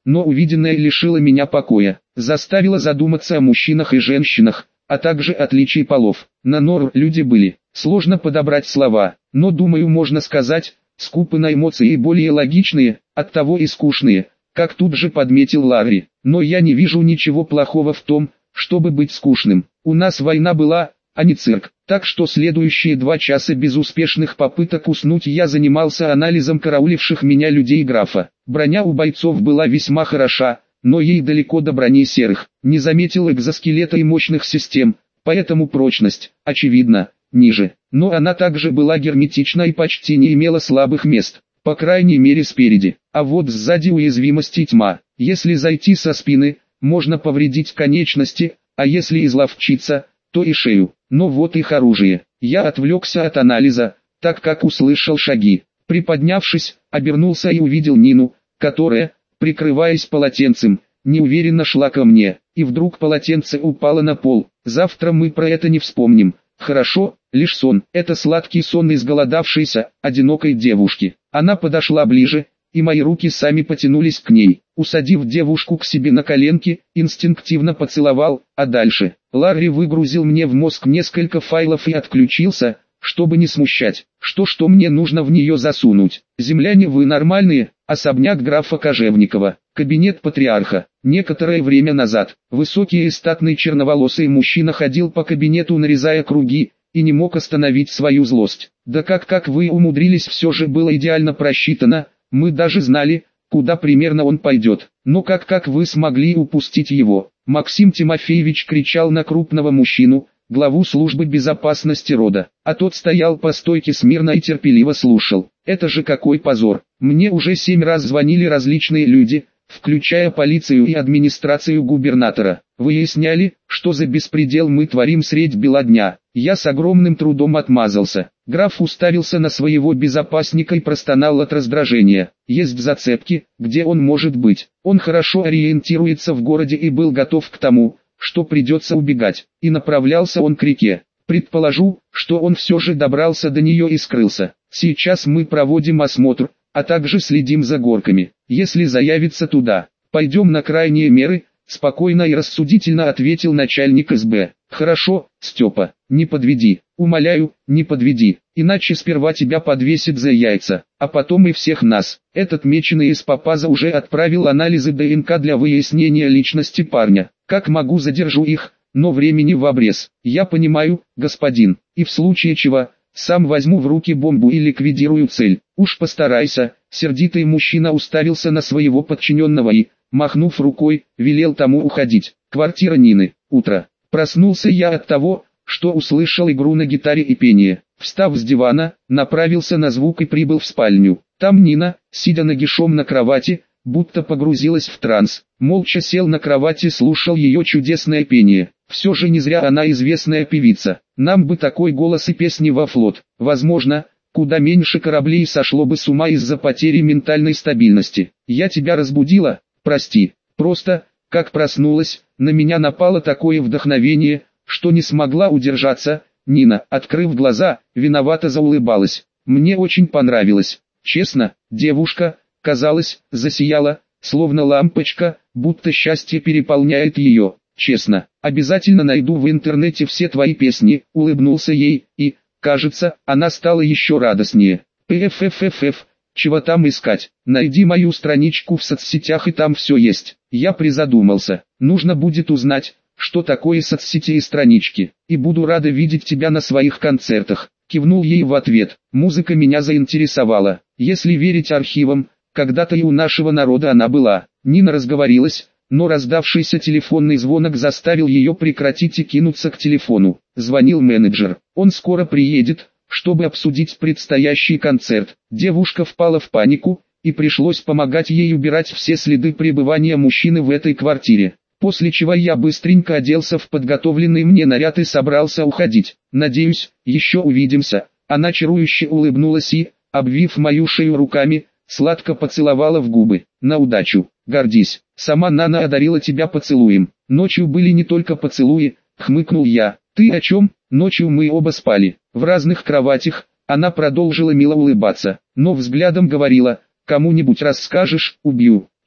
Speaker 1: но увиденное лишило меня покоя, заставило задуматься о мужчинах и женщинах, а также отличий полов. На Норр люди были, сложно подобрать слова, но думаю можно сказать, скупы на эмоции и более логичные, оттого и скучные, как тут же подметил Ларри. Но я не вижу ничего плохого в том, чтобы быть скучным. У нас война была, а не цирк, так что следующие два часа безуспешных попыток уснуть я занимался анализом карауливших меня людей графа. Броня у бойцов была весьма хороша, но ей далеко до брони серых. Не заметил экзоскелета и мощных систем, поэтому прочность, очевидно, ниже. Но она также была герметична и почти не имела слабых мест, по крайней мере спереди. А вот сзади уязвимости тьма. Если зайти со спины, можно повредить конечности, а если изловчиться, то и шею. Но вот их оружие. Я отвлекся от анализа, так как услышал шаги. Приподнявшись, обернулся и увидел Нину, которая, прикрываясь полотенцем, неуверенно шла ко мне. И вдруг полотенце упало на пол. Завтра мы про это не вспомним. Хорошо, лишь сон. Это сладкий сон изголодавшейся, одинокой девушки. Она подошла ближе, и мои руки сами потянулись к ней. Усадив девушку к себе на коленки, инстинктивно поцеловал, а дальше Ларри выгрузил мне в мозг несколько файлов и отключился, чтобы не смущать. Что-что мне нужно в нее засунуть? Земляне вы нормальные? Особняк графа Кожевникова, кабинет патриарха. Некоторое время назад, высокий и статный черноволосый мужчина ходил по кабинету, нарезая круги, и не мог остановить свою злость. Да как как вы умудрились, все же было идеально просчитано, мы даже знали, куда примерно он пойдет. Но как как вы смогли упустить его? Максим Тимофеевич кричал на крупного мужчину, главу службы безопасности рода, а тот стоял по стойке смирно и терпеливо слушал. Это же какой позор! Мне уже семь раз звонили различные люди, включая полицию и администрацию губернатора. Выясняли, что за беспредел мы творим средь бела дня. Я с огромным трудом отмазался. Граф уставился на своего безопасника и простонал от раздражения. Есть зацепки, где он может быть. Он хорошо ориентируется в городе и был готов к тому, что придется убегать. И направлялся он к реке. Предположу, что он все же добрался до нее и скрылся. Сейчас мы проводим осмотр, а также следим за горками. Если заявится туда, пойдем на крайние меры, спокойно и рассудительно ответил начальник эс бэ. Хорошо, Степа, не подведи, умоляю, не подведи, иначе сперва тебя подвесит за яйца, а потом и всех нас. Этот меченый из Попаза уже отправил анализы дэ эн ка для выяснения личности парня. Как могу задержу их, но времени в обрез. Я понимаю, господин, и в случае чего, сам возьму в руки бомбу и ликвидирую цель. Уж постарайся. Сердитый мужчина уставился на своего подчиненного и, махнув рукой, велел тому уходить. Квартира Нины. Утро. Проснулся я от того, что услышал игру на гитаре и пение. Встав с дивана, направился на звук и прибыл в спальню. Там Нина, сидя нагишом на кровати, будто погрузилась в транс. Молча сел на кровати, слушал ее чудесное пение. Все же не зря она известная певица. Нам бы такой голос и песни во флот. Возможно, куда меньше кораблей сошло бы с ума из-за потери ментальной стабильности. Я тебя разбудила? Прости. Просто, как проснулась, на меня напало такое вдохновение, что не смогла удержаться. Нина, открыв глаза, виновато заулыбалась. Мне очень понравилось. Честно, девушка, казалось, засияла, словно лампочка, будто счастье переполняет ее. Честно, обязательно найду в интернете все твои песни, улыбнулся ей, и, кажется, она стала еще радостнее. Пфффф, чего там искать? Найди мою страничку в соцсетях и там все есть. Я призадумался, нужно будет узнать, что такое соцсети и странички, и буду рада видеть тебя на своих концертах. Кивнул ей в ответ. Музыка меня заинтересовала. Если верить архивам, когда-то и у нашего народа она была. Нина разговорилась, но раздавшийся телефонный звонок заставил ее прекратить и кинуться к телефону. Звонил менеджер. Он скоро приедет, чтобы обсудить предстоящий концерт. Девушка впала в панику, и пришлось помогать ей убирать все следы пребывания мужчины в этой квартире. После чего я быстренько оделся в подготовленный мне наряд и собрался уходить. Надеюсь, еще увидимся. Она чарующе улыбнулась и, обвив мою шею руками, сладко поцеловала в губы. На удачу, гордись. Сама Нана одарила тебя поцелуем. Ночью были не только поцелуи, хмыкнул я. Ты о чем? Ночью мы оба спали. В разных кроватях. Она продолжила мило улыбаться, но взглядом говорила: кому-нибудь расскажешь, убью.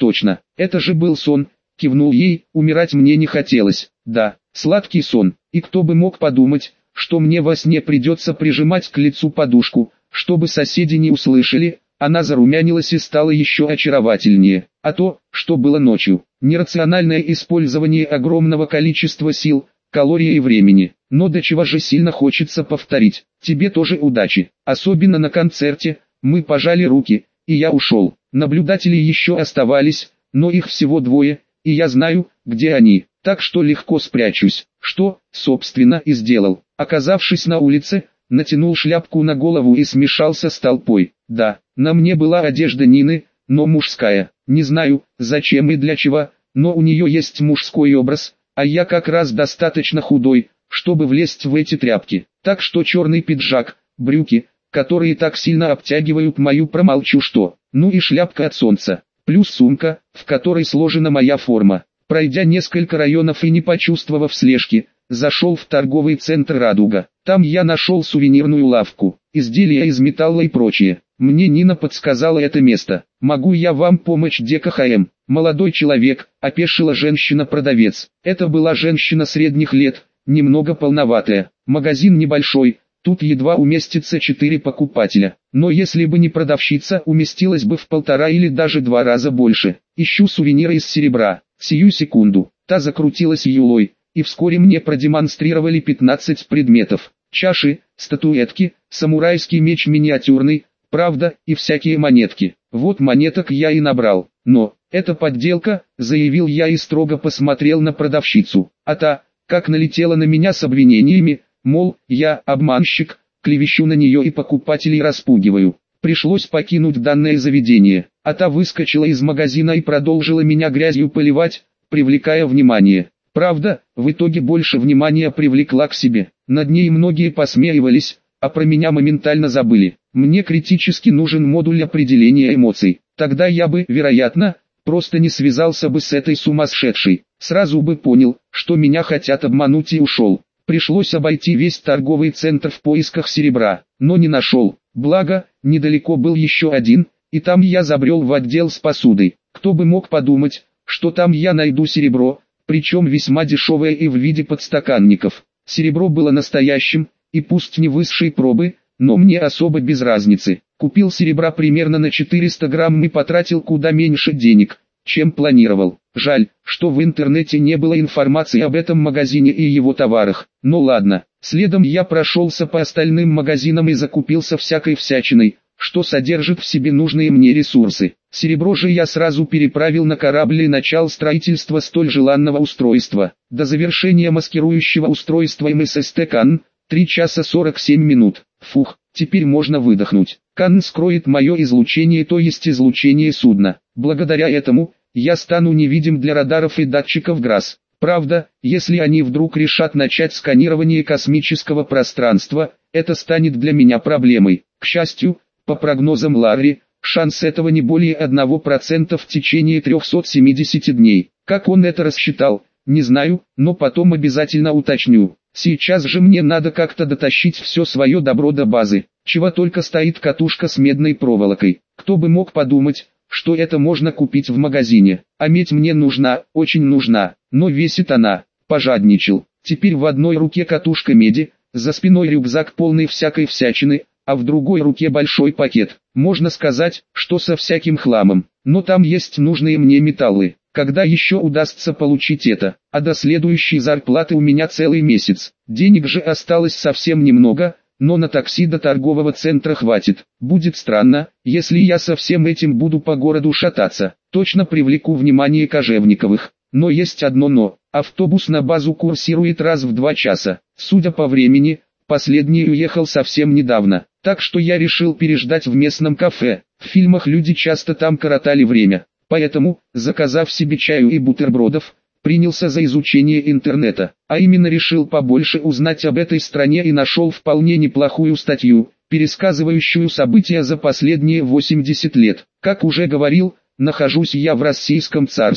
Speaker 1: точно, это же был сон, кивнул ей, умирать мне не хотелось, да, сладкий сон, и кто бы мог подумать, что мне во сне придется прижимать к лицу подушку, чтобы соседи не услышали. Она зарумянилась и стала еще очаровательнее. А то, что было ночью, нерациональное использование огромного количества сил, калорий и времени. Но до чего же сильно хочется повторить. Тебе тоже удачи. Особенно на концерте. Мы пожали руки, и я ушел. Наблюдатели еще оставались, но их всего двое, и я знаю, где они. Так что легко спрячусь. Что, собственно, и сделал. Оказавшись на улице, натянул шляпку на голову и смешался с толпой. Да, на мне была одежда Нины, но мужская. Не знаю, зачем и для чего, но у нее есть мужской образ, а я как раз достаточно худой, чтобы влезть в эти тряпки. Так что черный пиджак, брюки, которые так сильно обтягивают мою, промолчу что. Ну и шляпка от солнца, плюс сумка, в которой сложена моя форма. Пройдя несколько районов и не почувствовав слежки, зашел в торговый центр «Радуга». Там я нашел сувенирную лавку, изделия из металла и прочее. Мне Нина подсказала это место. «Могу я вам помочь, ДКХМ?» «Молодой человек», — опешила женщина-продавец. Это была женщина средних лет, немного полноватая. Магазин небольшой, тут едва уместится четыре покупателя. Но если бы не продавщица, уместилось бы в полтора или даже два раза больше. Ищу сувениры из серебра. Сию секунду. Та закрутилась юлой, и вскоре мне продемонстрировали пятнадцать предметов. Чаши, статуэтки, самурайский меч миниатюрный, правда, и всякие монетки. Вот монеток я и набрал. Но, это подделка, заявил я и строго посмотрел на продавщицу. А та, как налетела на меня с обвинениями, мол, я обманщик, клевещу на нее и покупателей распугиваю. Пришлось покинуть данное заведение. А та выскочила из магазина и продолжила меня грязью поливать, привлекая внимание. Правда, в итоге больше внимания привлекла к себе. Над ней многие посмеивались, а про меня моментально забыли. Мне критически нужен модуль определения эмоций. Тогда я бы, вероятно, просто не связался бы с этой сумасшедшей. Сразу бы понял, что меня хотят обмануть, и ушел. Пришлось обойти весь торговый центр в поисках серебра, но не нашел. Благо, недалеко был еще один, и там я забрел в отдел с посудой. Кто бы мог подумать, что там я найду серебро, причем весьма дешевое и в виде подстаканников. Серебро было настоящим, и пусть не высшей пробы, но мне особо без разницы. Купил серебра примерно на четыреста грамм и потратил куда меньше денег, чем планировал. Жаль, что в интернете не было информации об этом магазине и его товарах. Ну ладно, следом я прошелся по остальным магазинам и закупился всякой всячиной, что содержит в себе нужные мне ресурсы. Серебро же я сразу переправил на корабль и начал строительство столь желанного устройства. До завершения маскирующего устройства эм эс эс тэ Канн три часа сорок семь минут. Фух, теперь можно выдохнуть. Канн скроет мое излучение, то есть излучение судна. Благодаря этому, я стану невидим для радаров и датчиков ГРАС. Правда, если они вдруг решат начать сканирование космического пространства, это станет для меня проблемой. К счастью, по прогнозам Ларри, шанс этого не более одного процента в течение трехсот семидесяти дней. Как он это рассчитал, не знаю, но потом обязательно уточню. Сейчас же мне надо как-то дотащить все свое добро до базы. Чего только стоит катушка с медной проволокой. Кто бы мог подумать, что это можно купить в магазине. А медь мне нужна, очень нужна, но весит она. Пожадничал. Теперь в одной руке катушка меди, за спиной рюкзак полный всякой всячины, а в другой руке большой пакет. Можно сказать, что со всяким хламом, но там есть нужные мне металлы. Когда еще удастся получить это? А до следующей зарплаты у меня целый месяц. Денег же осталось совсем немного, но на такси до торгового центра хватит. Будет странно, если я со всем этим буду по городу шататься. Точно привлеку внимание Кожевниковых. Но есть одно но. Автобус на базу курсирует раз в два часа. Судя по времени, последний уехал совсем недавно. Так что я решил переждать в местном кафе. В фильмах люди часто там коротали время. Поэтому, заказав себе чаю и бутербродов, принялся за изучение интернета. А именно решил побольше узнать об этой стране и нашел вполне неплохую статью, пересказывающую события за последние восемьдесят лет. Как уже говорил, нахожусь я в Российском царстве.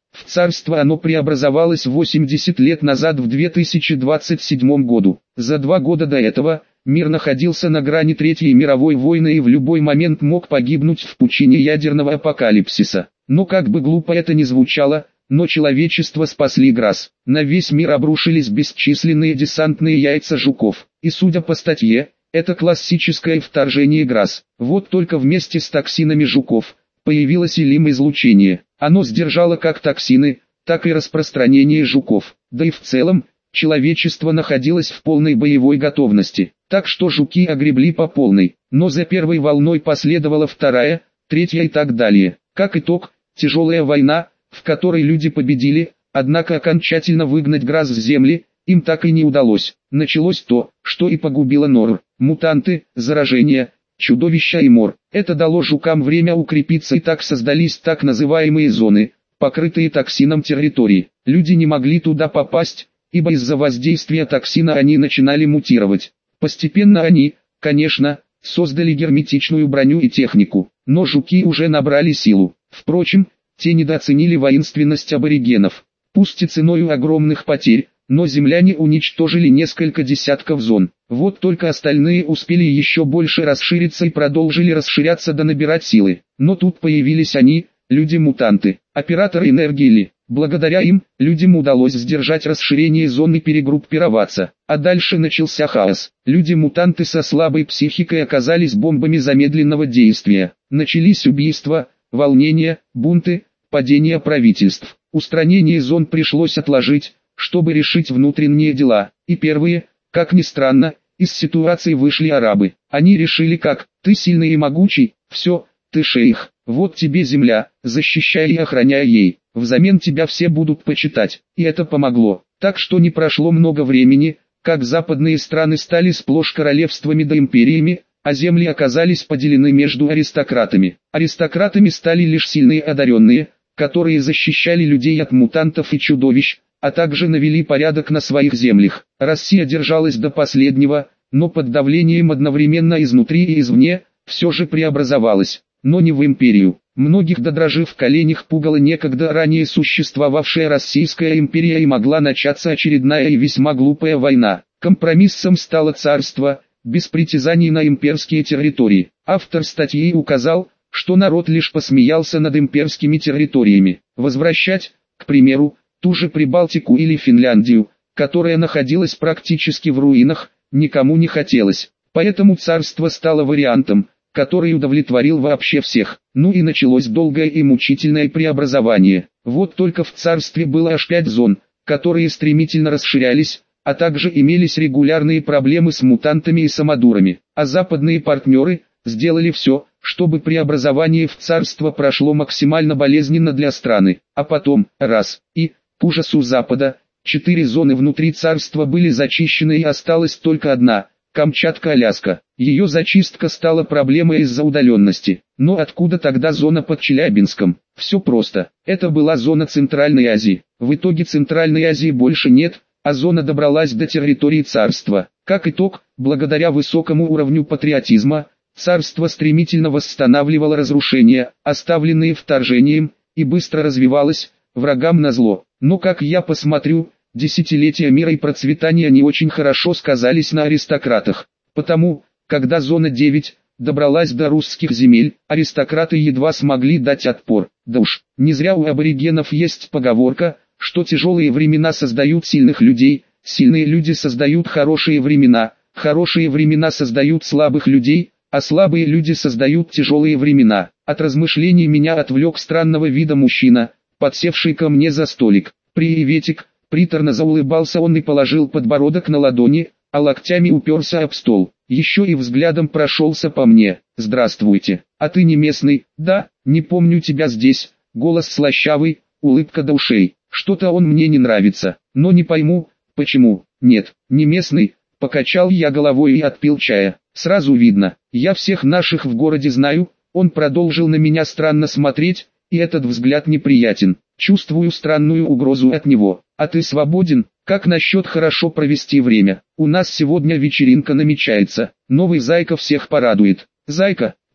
Speaker 1: В царство оно преобразовалось восемьдесят лет назад в две тысячи двадцать седьмом году. За два года до этого мир находился на грани Третьей мировой войны и в любой момент мог погибнуть в пучине ядерного апокалипсиса. Но как бы глупо это ни звучало, но человечество спасли ГРАС. На весь мир обрушились бесчисленные десантные яйца жуков. И судя по статье, это классическое вторжение ГРАС. Вот только вместе с токсинами жуков появилось и лим-излучение. Оно сдержало как токсины, так и распространение жуков. Да и в целом, человечество находилось в полной боевой готовности. Так что жуки огребли по полной. Но за первой волной последовала вторая, третья и так далее. Как итог, тяжелая война, в которой люди победили, однако окончательно выгнать ГРАС с земли им так и не удалось. Началось то, что и погубило нор. Мутанты, заражения, чудовища и мор. Это дало жукам время укрепиться, и так создались так называемые зоны, покрытые токсином территории. Люди не могли туда попасть, ибо из-за воздействия токсина они начинали мутировать. Постепенно они, конечно, создали герметичную броню и технику, но жуки уже набрали силу. Впрочем, те недооценили воинственность аборигенов. Пусть и ценою огромных потерь, но земляне уничтожили несколько десятков зон. Вот только остальные успели еще больше расшириться и продолжили расширяться да набирать силы. Но тут появились они, люди-мутанты, операторы энергии Ли. Благодаря им, людям удалось сдержать расширение зон и перегруппироваться. А дальше начался хаос. Люди-мутанты со слабой психикой оказались бомбами замедленного действия. Начались убийства, волнения, бунты, падение правительств. Устранение зон пришлось отложить, чтобы решить внутренние дела. И первые, как ни странно, из ситуации вышли арабы. Они решили как: ты сильный и могучий, все, ты шейх, вот тебе земля, защищай и охраняй ей, взамен тебя все будут почитать. И это помогло. Так что не прошло много времени, как западные страны стали сплошь королевствами да империями, а земли оказались поделены между аристократами. Аристократами стали лишь сильные одаренные, которые защищали людей от мутантов и чудовищ, а также навели порядок на своих землях. Россия держалась до последнего, но под давлением одновременно изнутри и извне, все же преобразовалась, но не в империю. Многих до дрожи в коленях пугала некогда ранее существовавшая Российская империя, и могла начаться очередная и весьма глупая война. Компромиссом стало царство, без притязаний на имперские территории. Автор статьи указал, что народ лишь посмеялся над имперскими территориями. Возвращать, к примеру, ту же Прибалтику или Финляндию, которая находилась практически в руинах, никому не хотелось. Поэтому царство стало вариантом, который удовлетворил вообще всех. Ну и началось долгое и мучительное преобразование. Вот только в царстве было аж пять зон, которые стремительно расширялись, а также имелись регулярные проблемы с мутантами и самодурами. А западные партнеры сделали все, чтобы преобразование в царство прошло максимально болезненно для страны. А потом, раз, и, к ужасу Запада, четыре зоны внутри царства были зачищены, и осталась только одна – Камчатка-Аляска. Ее зачистка стала проблемой из-за удаленности. Но откуда тогда зона под Челябинском? Все просто. Это была зона Центральной Азии. В итоге Центральной Азии больше нет, а зона добралась до территории царства. Как итог, благодаря высокому уровню патриотизма, царство стремительно восстанавливало разрушения, оставленные вторжением, и быстро развивалось, врагам назло. Но как я посмотрю, десятилетия мира и процветания не очень хорошо сказались на аристократах. Потому, когда зона девять добралась до русских земель, аристократы едва смогли дать отпор. Да уж, не зря у аборигенов есть поговорка, что тяжелые времена создают сильных людей, сильные люди создают хорошие времена, хорошие времена создают слабых людей, а слабые люди создают тяжелые времена. От размышлений меня отвлек странного вида мужчина, подсевший ко мне за столик. «Приветик», приторно заулыбался он и положил подбородок на ладони, а локтями уперся об стол. Еще и взглядом прошелся по мне. «Здравствуйте, а ты не местный?» «Да, не помню тебя здесь», голос слащавый, улыбка до ушей. «Что-то он мне не нравится, но не пойму, почему». «Нет, не местный», покачал я головой и отпил чая. «Сразу видно, я всех наших в городе знаю». Он продолжил на меня странно смотреть, и этот взгляд неприятен. Чувствую странную угрозу от него. «А ты свободен? Как насчет хорошо провести время? У нас сегодня вечеринка намечается. Новый Зайка всех порадует». «Зайка?»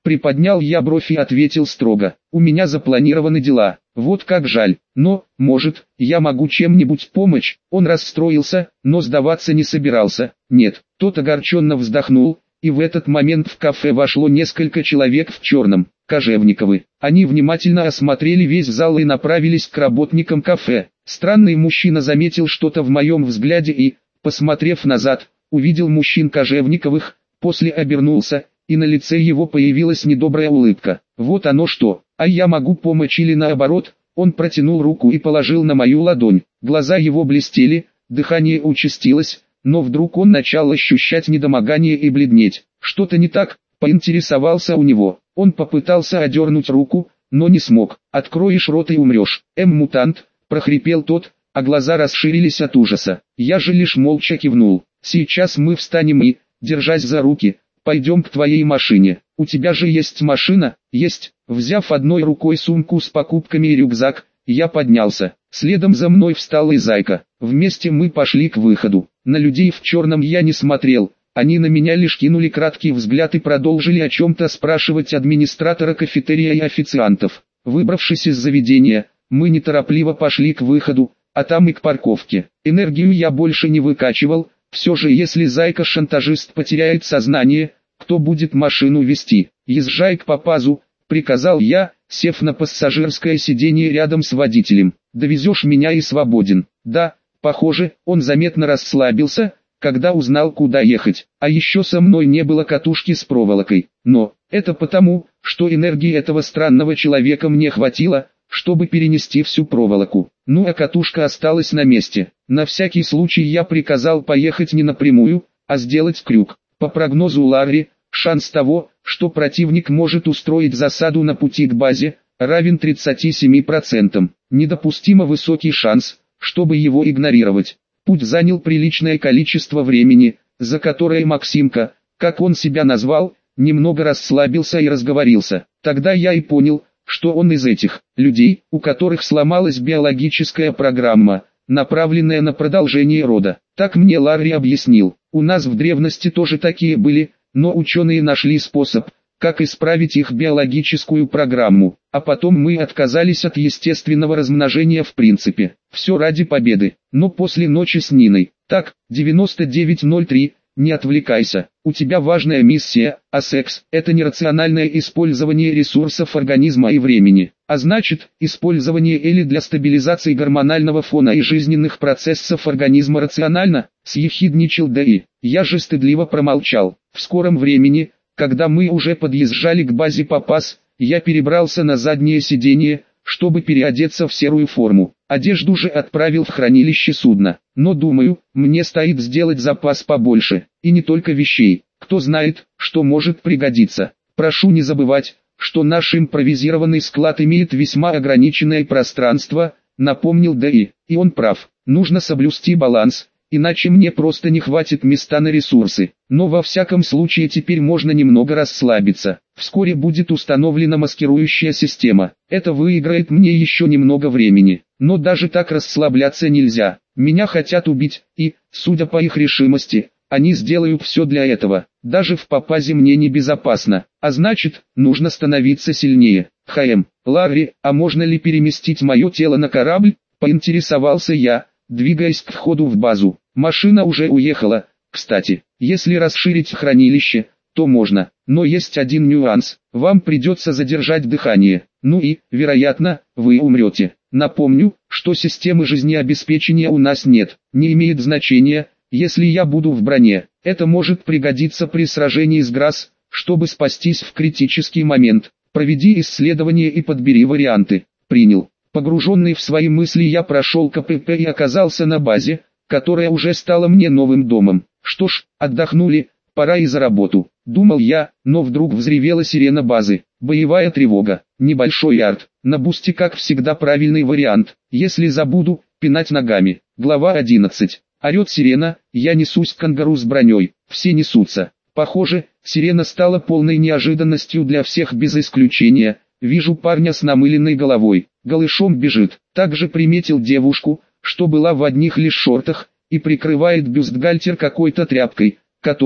Speaker 1: Приподнял я бровь и ответил строго: у меня запланированы дела. Вот как жаль, но, может, я могу чем-нибудь помочь? Он расстроился, но сдаваться не собирался. Нет, тот огорченно вздохнул, и в этот момент в кафе вошло несколько человек в черном. Кожевниковы. Они внимательно осмотрели весь зал и направились к работникам кафе. Странный мужчина заметил что-то в моем взгляде и, посмотрев назад, увидел мужчин Кожевниковых, после обернулся, и на лице его появилась недобрая улыбка. Вот оно что, а я могу помочь или наоборот? Он протянул руку и положил на мою ладонь. Глаза его блестели, дыхание участилось, но вдруг он начал ощущать недомогание и бледнеть. Что-то не так? Поинтересовался у него. Он попытался одернуть руку, но не смог. «Откроешь рот и умрешь». «Эм-мутант», прохрипел тот, а глаза расширились от ужаса. Я же лишь молча кивнул. «Сейчас мы встанем и, держась за руки, пойдем к твоей машине. У тебя же есть машина?» «Есть». Взяв одной рукой сумку с покупками и рюкзак, я поднялся. Следом за мной встал и Зайка. Вместе мы пошли к выходу. На людей в черном я не смотрел. Они на меня лишь кинули краткий взгляд и продолжили о чем-то спрашивать администратора кафетерия и официантов. Выбравшись из заведения, мы неторопливо пошли к выходу, а там и к парковке. Энергию я больше не выкачивал, все же если Зайка-шантажист потеряет сознание, кто будет машину вести? «Езжай к Папазу», приказал я, сев на пассажирское сиденье рядом с водителем. «Довезешь меня и свободен». Да, похоже, он заметно расслабился, когда узнал, куда ехать. А еще со мной не было катушки с проволокой. Но, это потому, что энергии этого странного человека мне хватило, чтобы перенести всю проволоку. Ну а катушка осталась на месте. На всякий случай я приказал поехать не напрямую, а сделать крюк. По прогнозу Ларри, шанс того, что противник может устроить засаду на пути к базе, равен тридцати семи процентам. Недопустимо высокий шанс, чтобы его игнорировать. Путь занял приличное количество времени, за которое Максимка, как он себя назвал, немного расслабился и разговорился. Тогда я и понял, что он из этих людей, у которых сломалась биологическая программа, направленная на продолжение рода. Так мне Ларри объяснил. У нас в древности тоже такие были, но ученые нашли способ, как исправить их биологическую программу, а потом мы отказались от естественного размножения в принципе. Все ради победы. Но после ночи с Ниной. Так, девяносто девять ноль три, не отвлекайся. У тебя важная миссия, а секс – это нерациональное использование ресурсов организма и времени. А значит, использование Эли для стабилизации гормонального фона и жизненных процессов организма рационально, съехидничал Дэи. Я же стыдливо промолчал. В скором времени, когда мы уже подъезжали к базе Папаз, я перебрался на заднее сиденье, чтобы переодеться в серую форму. Одежду же отправил в хранилище судна. Но думаю, мне стоит сделать запас побольше, и не только вещей. Кто знает, что может пригодиться. Прошу не забывать, что наш импровизированный склад имеет весьма ограниченное пространство, напомнил Дэи. И он прав. Нужно соблюсти баланс, иначе мне просто не хватит места на ресурсы. Но во всяком случае теперь можно немного расслабиться. Вскоре будет установлена маскирующая система. Это выиграет мне еще немного времени. Но даже так расслабляться нельзя. Меня хотят убить, и, судя по их решимости, они сделают все для этого. Даже в Папазе мне небезопасно. А значит, нужно становиться сильнее. Хэм, Ларри, а можно ли переместить мое тело на корабль? Поинтересовался я, двигаясь к входу в базу. Машина уже уехала. Кстати, если расширить хранилище, то можно. Но есть один нюанс. Вам придется задержать дыхание. Ну и, вероятно, вы умрете. Напомню, что системы жизнеобеспечения у нас нет. Не имеет значения, если я буду в броне. Это может пригодиться при сражении с Грасс, чтобы спастись в критический момент. Проведи исследование и подбери варианты. Принял. Погруженный в свои мысли я прошел КПП и оказался на базе, которая уже стала мне новым домом. Что ж, отдохнули, пора и за работу. Думал я, но вдруг взревела сирена базы. Боевая тревога. Небольшой арт. На бусте как всегда правильный вариант. Если забуду, пинать ногами. Глава одиннадцать. Орет сирена, я несусь к ангару с броней. Все несутся. Похоже, сирена стала полной неожиданностью для всех без исключения. Вижу парня с намыленной головой. Голышом бежит. Также приметил девушку, что была в одних лишь шортах, и прикрывает бюстгальтер какой-то тряпкой, которая,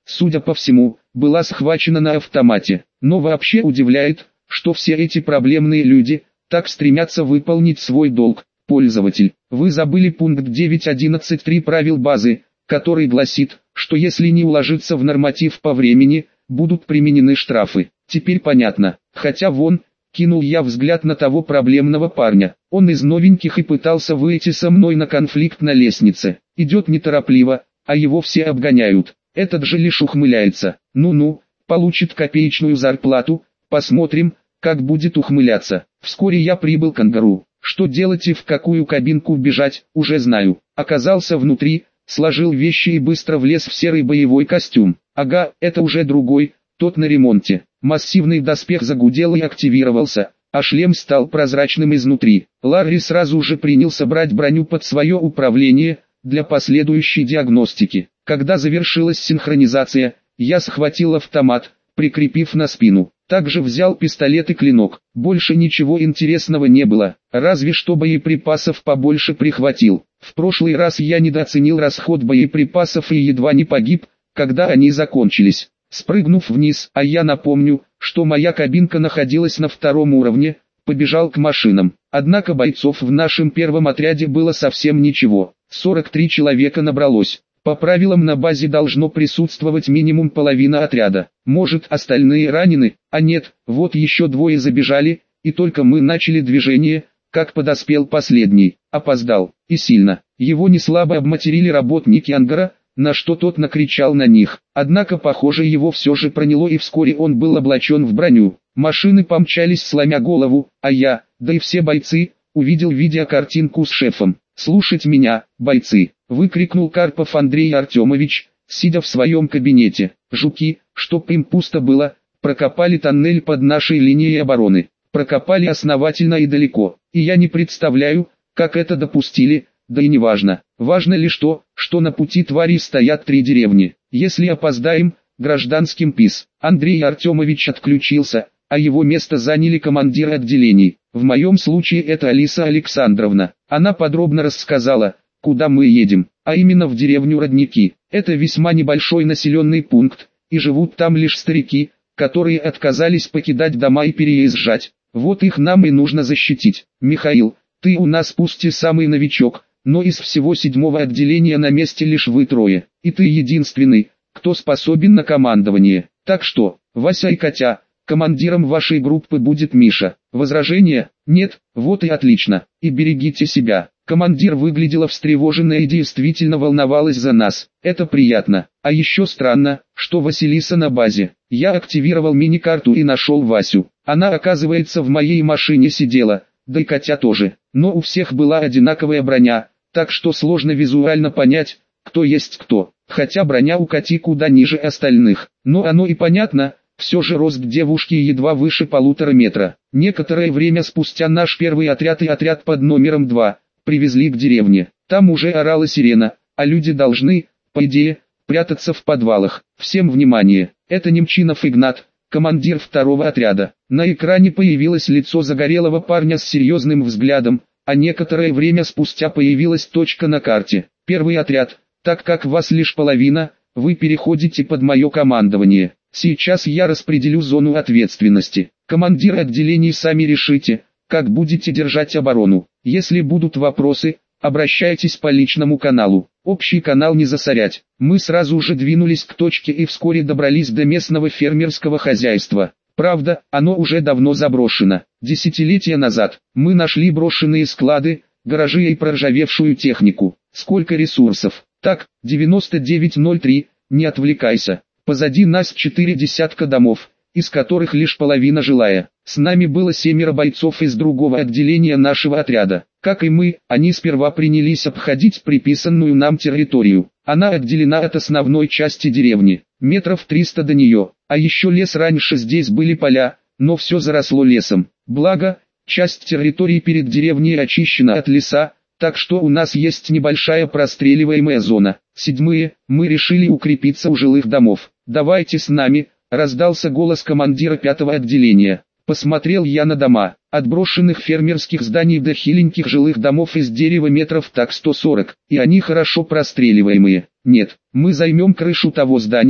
Speaker 1: судя по всему, была схвачена на автомате. Но вообще удивляет, что все эти проблемные люди так стремятся выполнить свой долг. Пользователь, вы забыли пункт девять точка одиннадцать точка три правил базы, который гласит, что если не уложиться в норматив по времени, будут применены штрафы. Теперь понятно, хотя вон, кинул я взгляд на того проблемного парня. Он из новеньких и пытался выйти со мной на конфликт на лестнице. Идет неторопливо, а его все обгоняют. Этот же лишь ухмыляется. Ну-ну, получит копеечную зарплату, посмотрим, как будет ухмыляться. Вскоре я прибыл к ангару. Что делать и в какую кабинку бежать, уже знаю. Оказался внутри, сложил вещи и быстро влез в серый боевой костюм. Ага, это уже другой, тот на ремонте. Массивный доспех загудел и активировался, а шлем стал прозрачным изнутри. Ларри сразу же принялся брать броню под свое управление, для последующей диагностики. Когда завершилась синхронизация, я схватил автомат, прикрепив на спину. Также взял пистолет и клинок. Больше ничего интересного не было, разве что боеприпасов побольше прихватил. В прошлый раз я недооценил расход боеприпасов и едва не погиб, когда они закончились. Спрыгнув вниз, а я напомню, что моя кабинка находилась на втором уровне, побежал к машинам. Однако бойцов в нашем первом отряде было совсем ничего. сорок три человека набралось. По правилам на базе должно присутствовать минимум половина отряда. Может, остальные ранены, а нет, вот еще двое забежали, и только мы начали движение, как подоспел последний. Опоздал, и сильно. Его неслабо обматерили работники ангара, на что тот накричал на них. Однако похоже его все же проняло, и вскоре он был облачен в броню. Машины помчались сломя голову, а я, да и все бойцы, увидел видеокартинку с шефом. «Слушать меня, бойцы!» — выкрикнул Карпов Андрей Артемович, сидя в своем кабинете. «Жуки, чтоб им пусто было, прокопали тоннель под нашей линией обороны. Прокопали основательно и далеко. И я не представляю, как это допустили, да и не важно. Важно лишь то, что на пути твари стоят три деревни. Если опоздаем, гражданским пис». Андрей Артемович отключился, а его место заняли командиры отделений. В моем случае это Алиса Александровна. Она подробно рассказала, куда мы едем, а именно в деревню Родники. Это весьма небольшой населенный пункт, и живут там лишь старики, которые отказались покидать дома и переезжать. Вот их нам и нужно защитить. Михаил, ты у нас пусть и самый новичок, но из всего седьмого отделения на месте лишь вы трое, и ты единственный, кто способен на командование. Так что, Вася и Катя, командиром вашей группы будет Миша. Возражения? Нет? Вот и отлично. И берегите себя. Командир выглядела встревоженной и действительно волновалась за нас. Это приятно. А еще странно, что Василиса на базе. Я активировал мини-карту и нашел Васю. Она, оказывается, в моей машине сидела, да и Катя тоже. Но у всех была одинаковая броня, так что сложно визуально понять, кто есть кто. Хотя броня у Кати куда ниже остальных. Но оно и понятно. Все же рост девушки едва выше полутора метра. Некоторое время спустя наш первый отряд и отряд под номером два привезли к деревне. Там уже орала сирена, а люди должны, по идее, прятаться в подвалах. Всем внимание, это Немчинов Игнат, командир второго отряда. На экране появилось лицо загорелого парня с серьезным взглядом, а некоторое время спустя появилась точка на карте. Первый отряд, так как вас лишь половина, вы переходите под мое командование. Сейчас я распределю зону ответственности. Командиры отделений сами решите, как будете держать оборону. Если будут вопросы, обращайтесь по личному каналу. Общий канал не засорять. Мы сразу же двинулись к точке и вскоре добрались до местного фермерского хозяйства. Правда, оно уже давно заброшено. Десятилетия назад мы нашли брошенные склады, гаражи и проржавевшую технику. Сколько ресурсов? Так, девяносто девять ноль три, не отвлекайся. Позади нас четыре десятка домов, из которых лишь половина жилая. С нами было семеро бойцов из другого отделения нашего отряда. Как и мы, они сперва принялись обходить приписанную нам территорию. Она отделена от основной части деревни, метров триста до нее. А еще лес, раньше здесь были поля, но все заросло лесом. Благо, часть территории перед деревней очищена от леса, так что у нас есть небольшая простреливаемая зона. Седьмые, мы решили укрепиться у жилых домов. «Давайте с нами», — раздался голос командира пятого отделения. Посмотрел я на дома, от брошенных фермерских зданий до хиленьких жилых домов из дерева метров так сто сорок, и они хорошо простреливаемые. Нет, мы займем крышу того здания,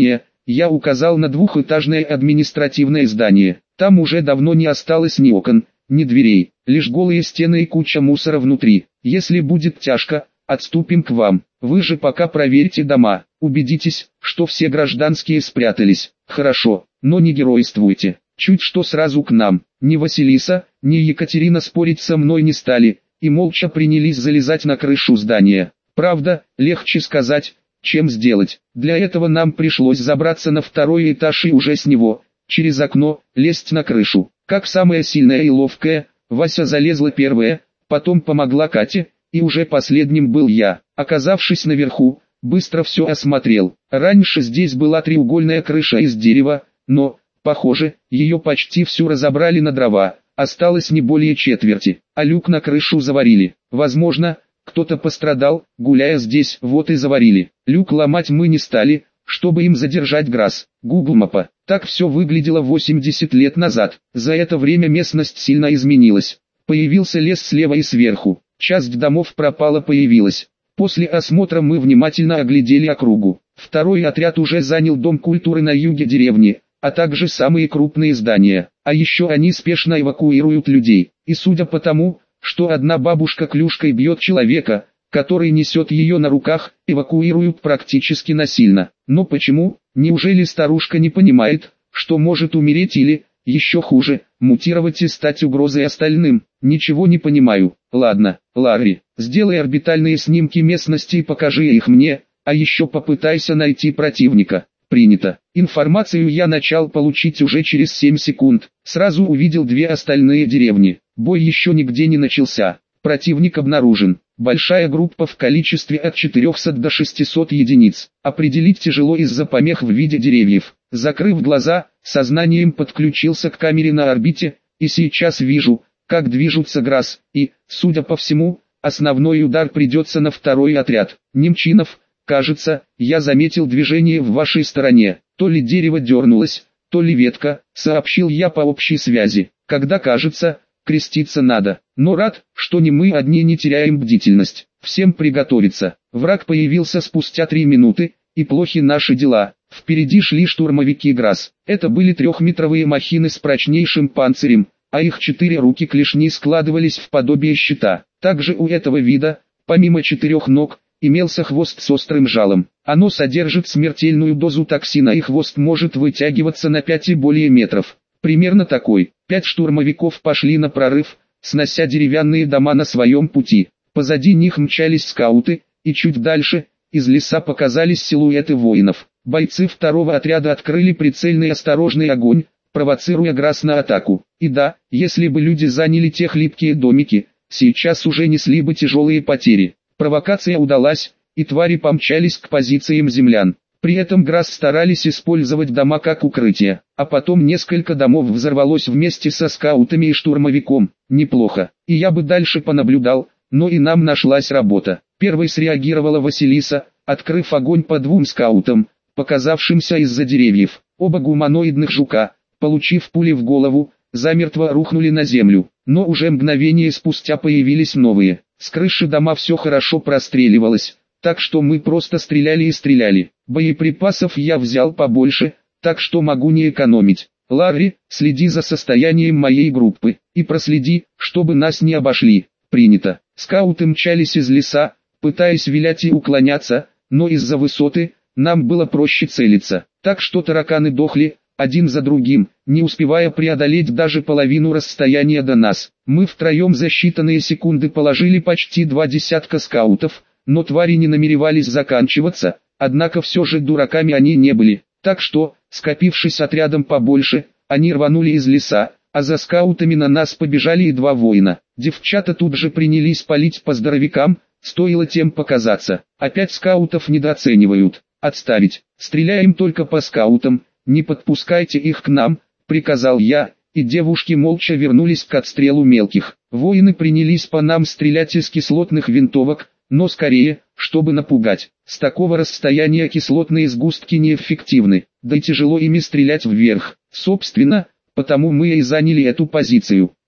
Speaker 1: Я указал на двухэтажное административное здание. Там уже давно не осталось ни окон, ни дверей, лишь голые стены и куча мусора внутри. Если будет тяжко, отступим к вам. Вы же пока проверьте дома, убедитесь, что все гражданские спрятались. Хорошо, но не геройствуйте. Чуть что сразу к нам. Ни Василиса, ни Екатерина спорить со мной не стали, и молча принялись залезать на крышу здания. Правда, легче сказать, чем сделать. Для этого нам пришлось забраться на второй этаж и уже с него, через окно, лезть на крышу. Как самая сильная и ловкая, Вася залезла первая, потом помогла Кате, и уже последним был я. Оказавшись наверху, быстро все осмотрел. Раньше здесь была треугольная крыша из дерева, но, похоже, ее почти всю разобрали на дрова, осталось не более четверти, а люк на крышу заварили. Возможно, кто-то пострадал, гуляя здесь, вот и заварили. Люк ломать мы не стали, чтобы им задержать грас. Google Мапа. Так все выглядело восемьдесят лет назад. За это время местность сильно изменилась. Появился лес слева и сверху. Часть домов пропала, появилась. После осмотра мы внимательно оглядели округу. Второй отряд уже занял дом культуры на юге деревни, а также самые крупные здания. А еще они спешно эвакуируют людей. И судя по тому, что одна бабушка клюшкой бьет человека, который несет ее на руках, эвакуируют практически насильно. Но почему? Неужели старушка не понимает, что может умереть или, еще хуже, мутировать и стать угрозой остальным? Ничего не понимаю. Ладно, Ларри, сделай орбитальные снимки местности и покажи их мне, а еще попытайся найти противника. Принято. Информацию я начал получить уже через семь секунд. Сразу увидел две остальные деревни. Бой еще нигде не начался. Противник обнаружен. Большая группа в количестве от четырехсот до шестисот единиц. Определить тяжело из-за помех в виде деревьев. Закрыв глаза, сознанием подключился к камере на орбите, и сейчас вижу, как движутся Грасс, и, судя по всему, основной удар придется на второй отряд. Немчинов, кажется, я заметил движение в вашей стороне. То ли дерево дернулось, то ли ветка, сообщил я по общей связи. Когда кажется, креститься надо. Но рад, что не мы одни не теряем бдительность. Всем приготовиться. Враг появился спустя три минуты, и плохи наши дела. Впереди шли штурмовики Грасс. Это были трехметровые махины с прочнейшим панцирем, а их четыре руки-клешни складывались в подобие щита. Также у этого вида, помимо четырех ног, имелся хвост с острым жалом. Оно содержит смертельную дозу токсина, и хвост может вытягиваться на пять и более метров. Примерно такой. Пять штурмовиков пошли на прорыв, снося деревянные дома на своем пути. Позади них мчались скауты, и чуть дальше, из леса показались силуэты воинов. Бойцы второго отряда открыли прицельный осторожный огонь, провоцируя Грасс на атаку. И да, если бы люди заняли те хлипкие домики, сейчас уже несли бы тяжелые потери. Провокация удалась, и твари помчались к позициям землян. При этом Грасс старались использовать дома как укрытие, а потом несколько домов взорвалось вместе со скаутами и штурмовиком. Неплохо, и я бы дальше понаблюдал, но и нам нашлась работа. Первой среагировала Василиса, открыв огонь по двум скаутам, показавшимся из-за деревьев. Оба гуманоидных жука, получив пули в голову, замертво рухнули на землю, но уже мгновение спустя появились новые. С крыши дома все хорошо простреливалось, так что мы просто стреляли и стреляли. Боеприпасов я взял побольше, так что могу не экономить. Ларри, следи за состоянием моей группы, и проследи, чтобы нас не обошли. Принято. Скауты мчались из леса, пытаясь вилять и уклоняться, но из-за высоты, нам было проще целиться. Так что тараканы дохли, один за другим, не успевая преодолеть даже половину расстояния до нас. Мы втроем за считанные секунды положили почти два десятка скаутов, но твари не намеревались заканчиваться, однако все же дураками они не были. Так что, скопившись отрядом побольше, они рванули из леса, а за скаутами на нас побежали и два воина. Девчата тут же принялись палить по здоровякам, стоило тем показаться. Опять скаутов недооценивают. Отставить, стреляем только по скаутам, не подпускайте их к нам, приказал я, и девушки молча вернулись к отстрелу мелких. Воины принялись по нам стрелять из кислотных винтовок, но скорее, чтобы напугать. С такого расстояния кислотные сгустки неэффективны, да и тяжело ими стрелять вверх. Собственно, потому мы и заняли эту позицию.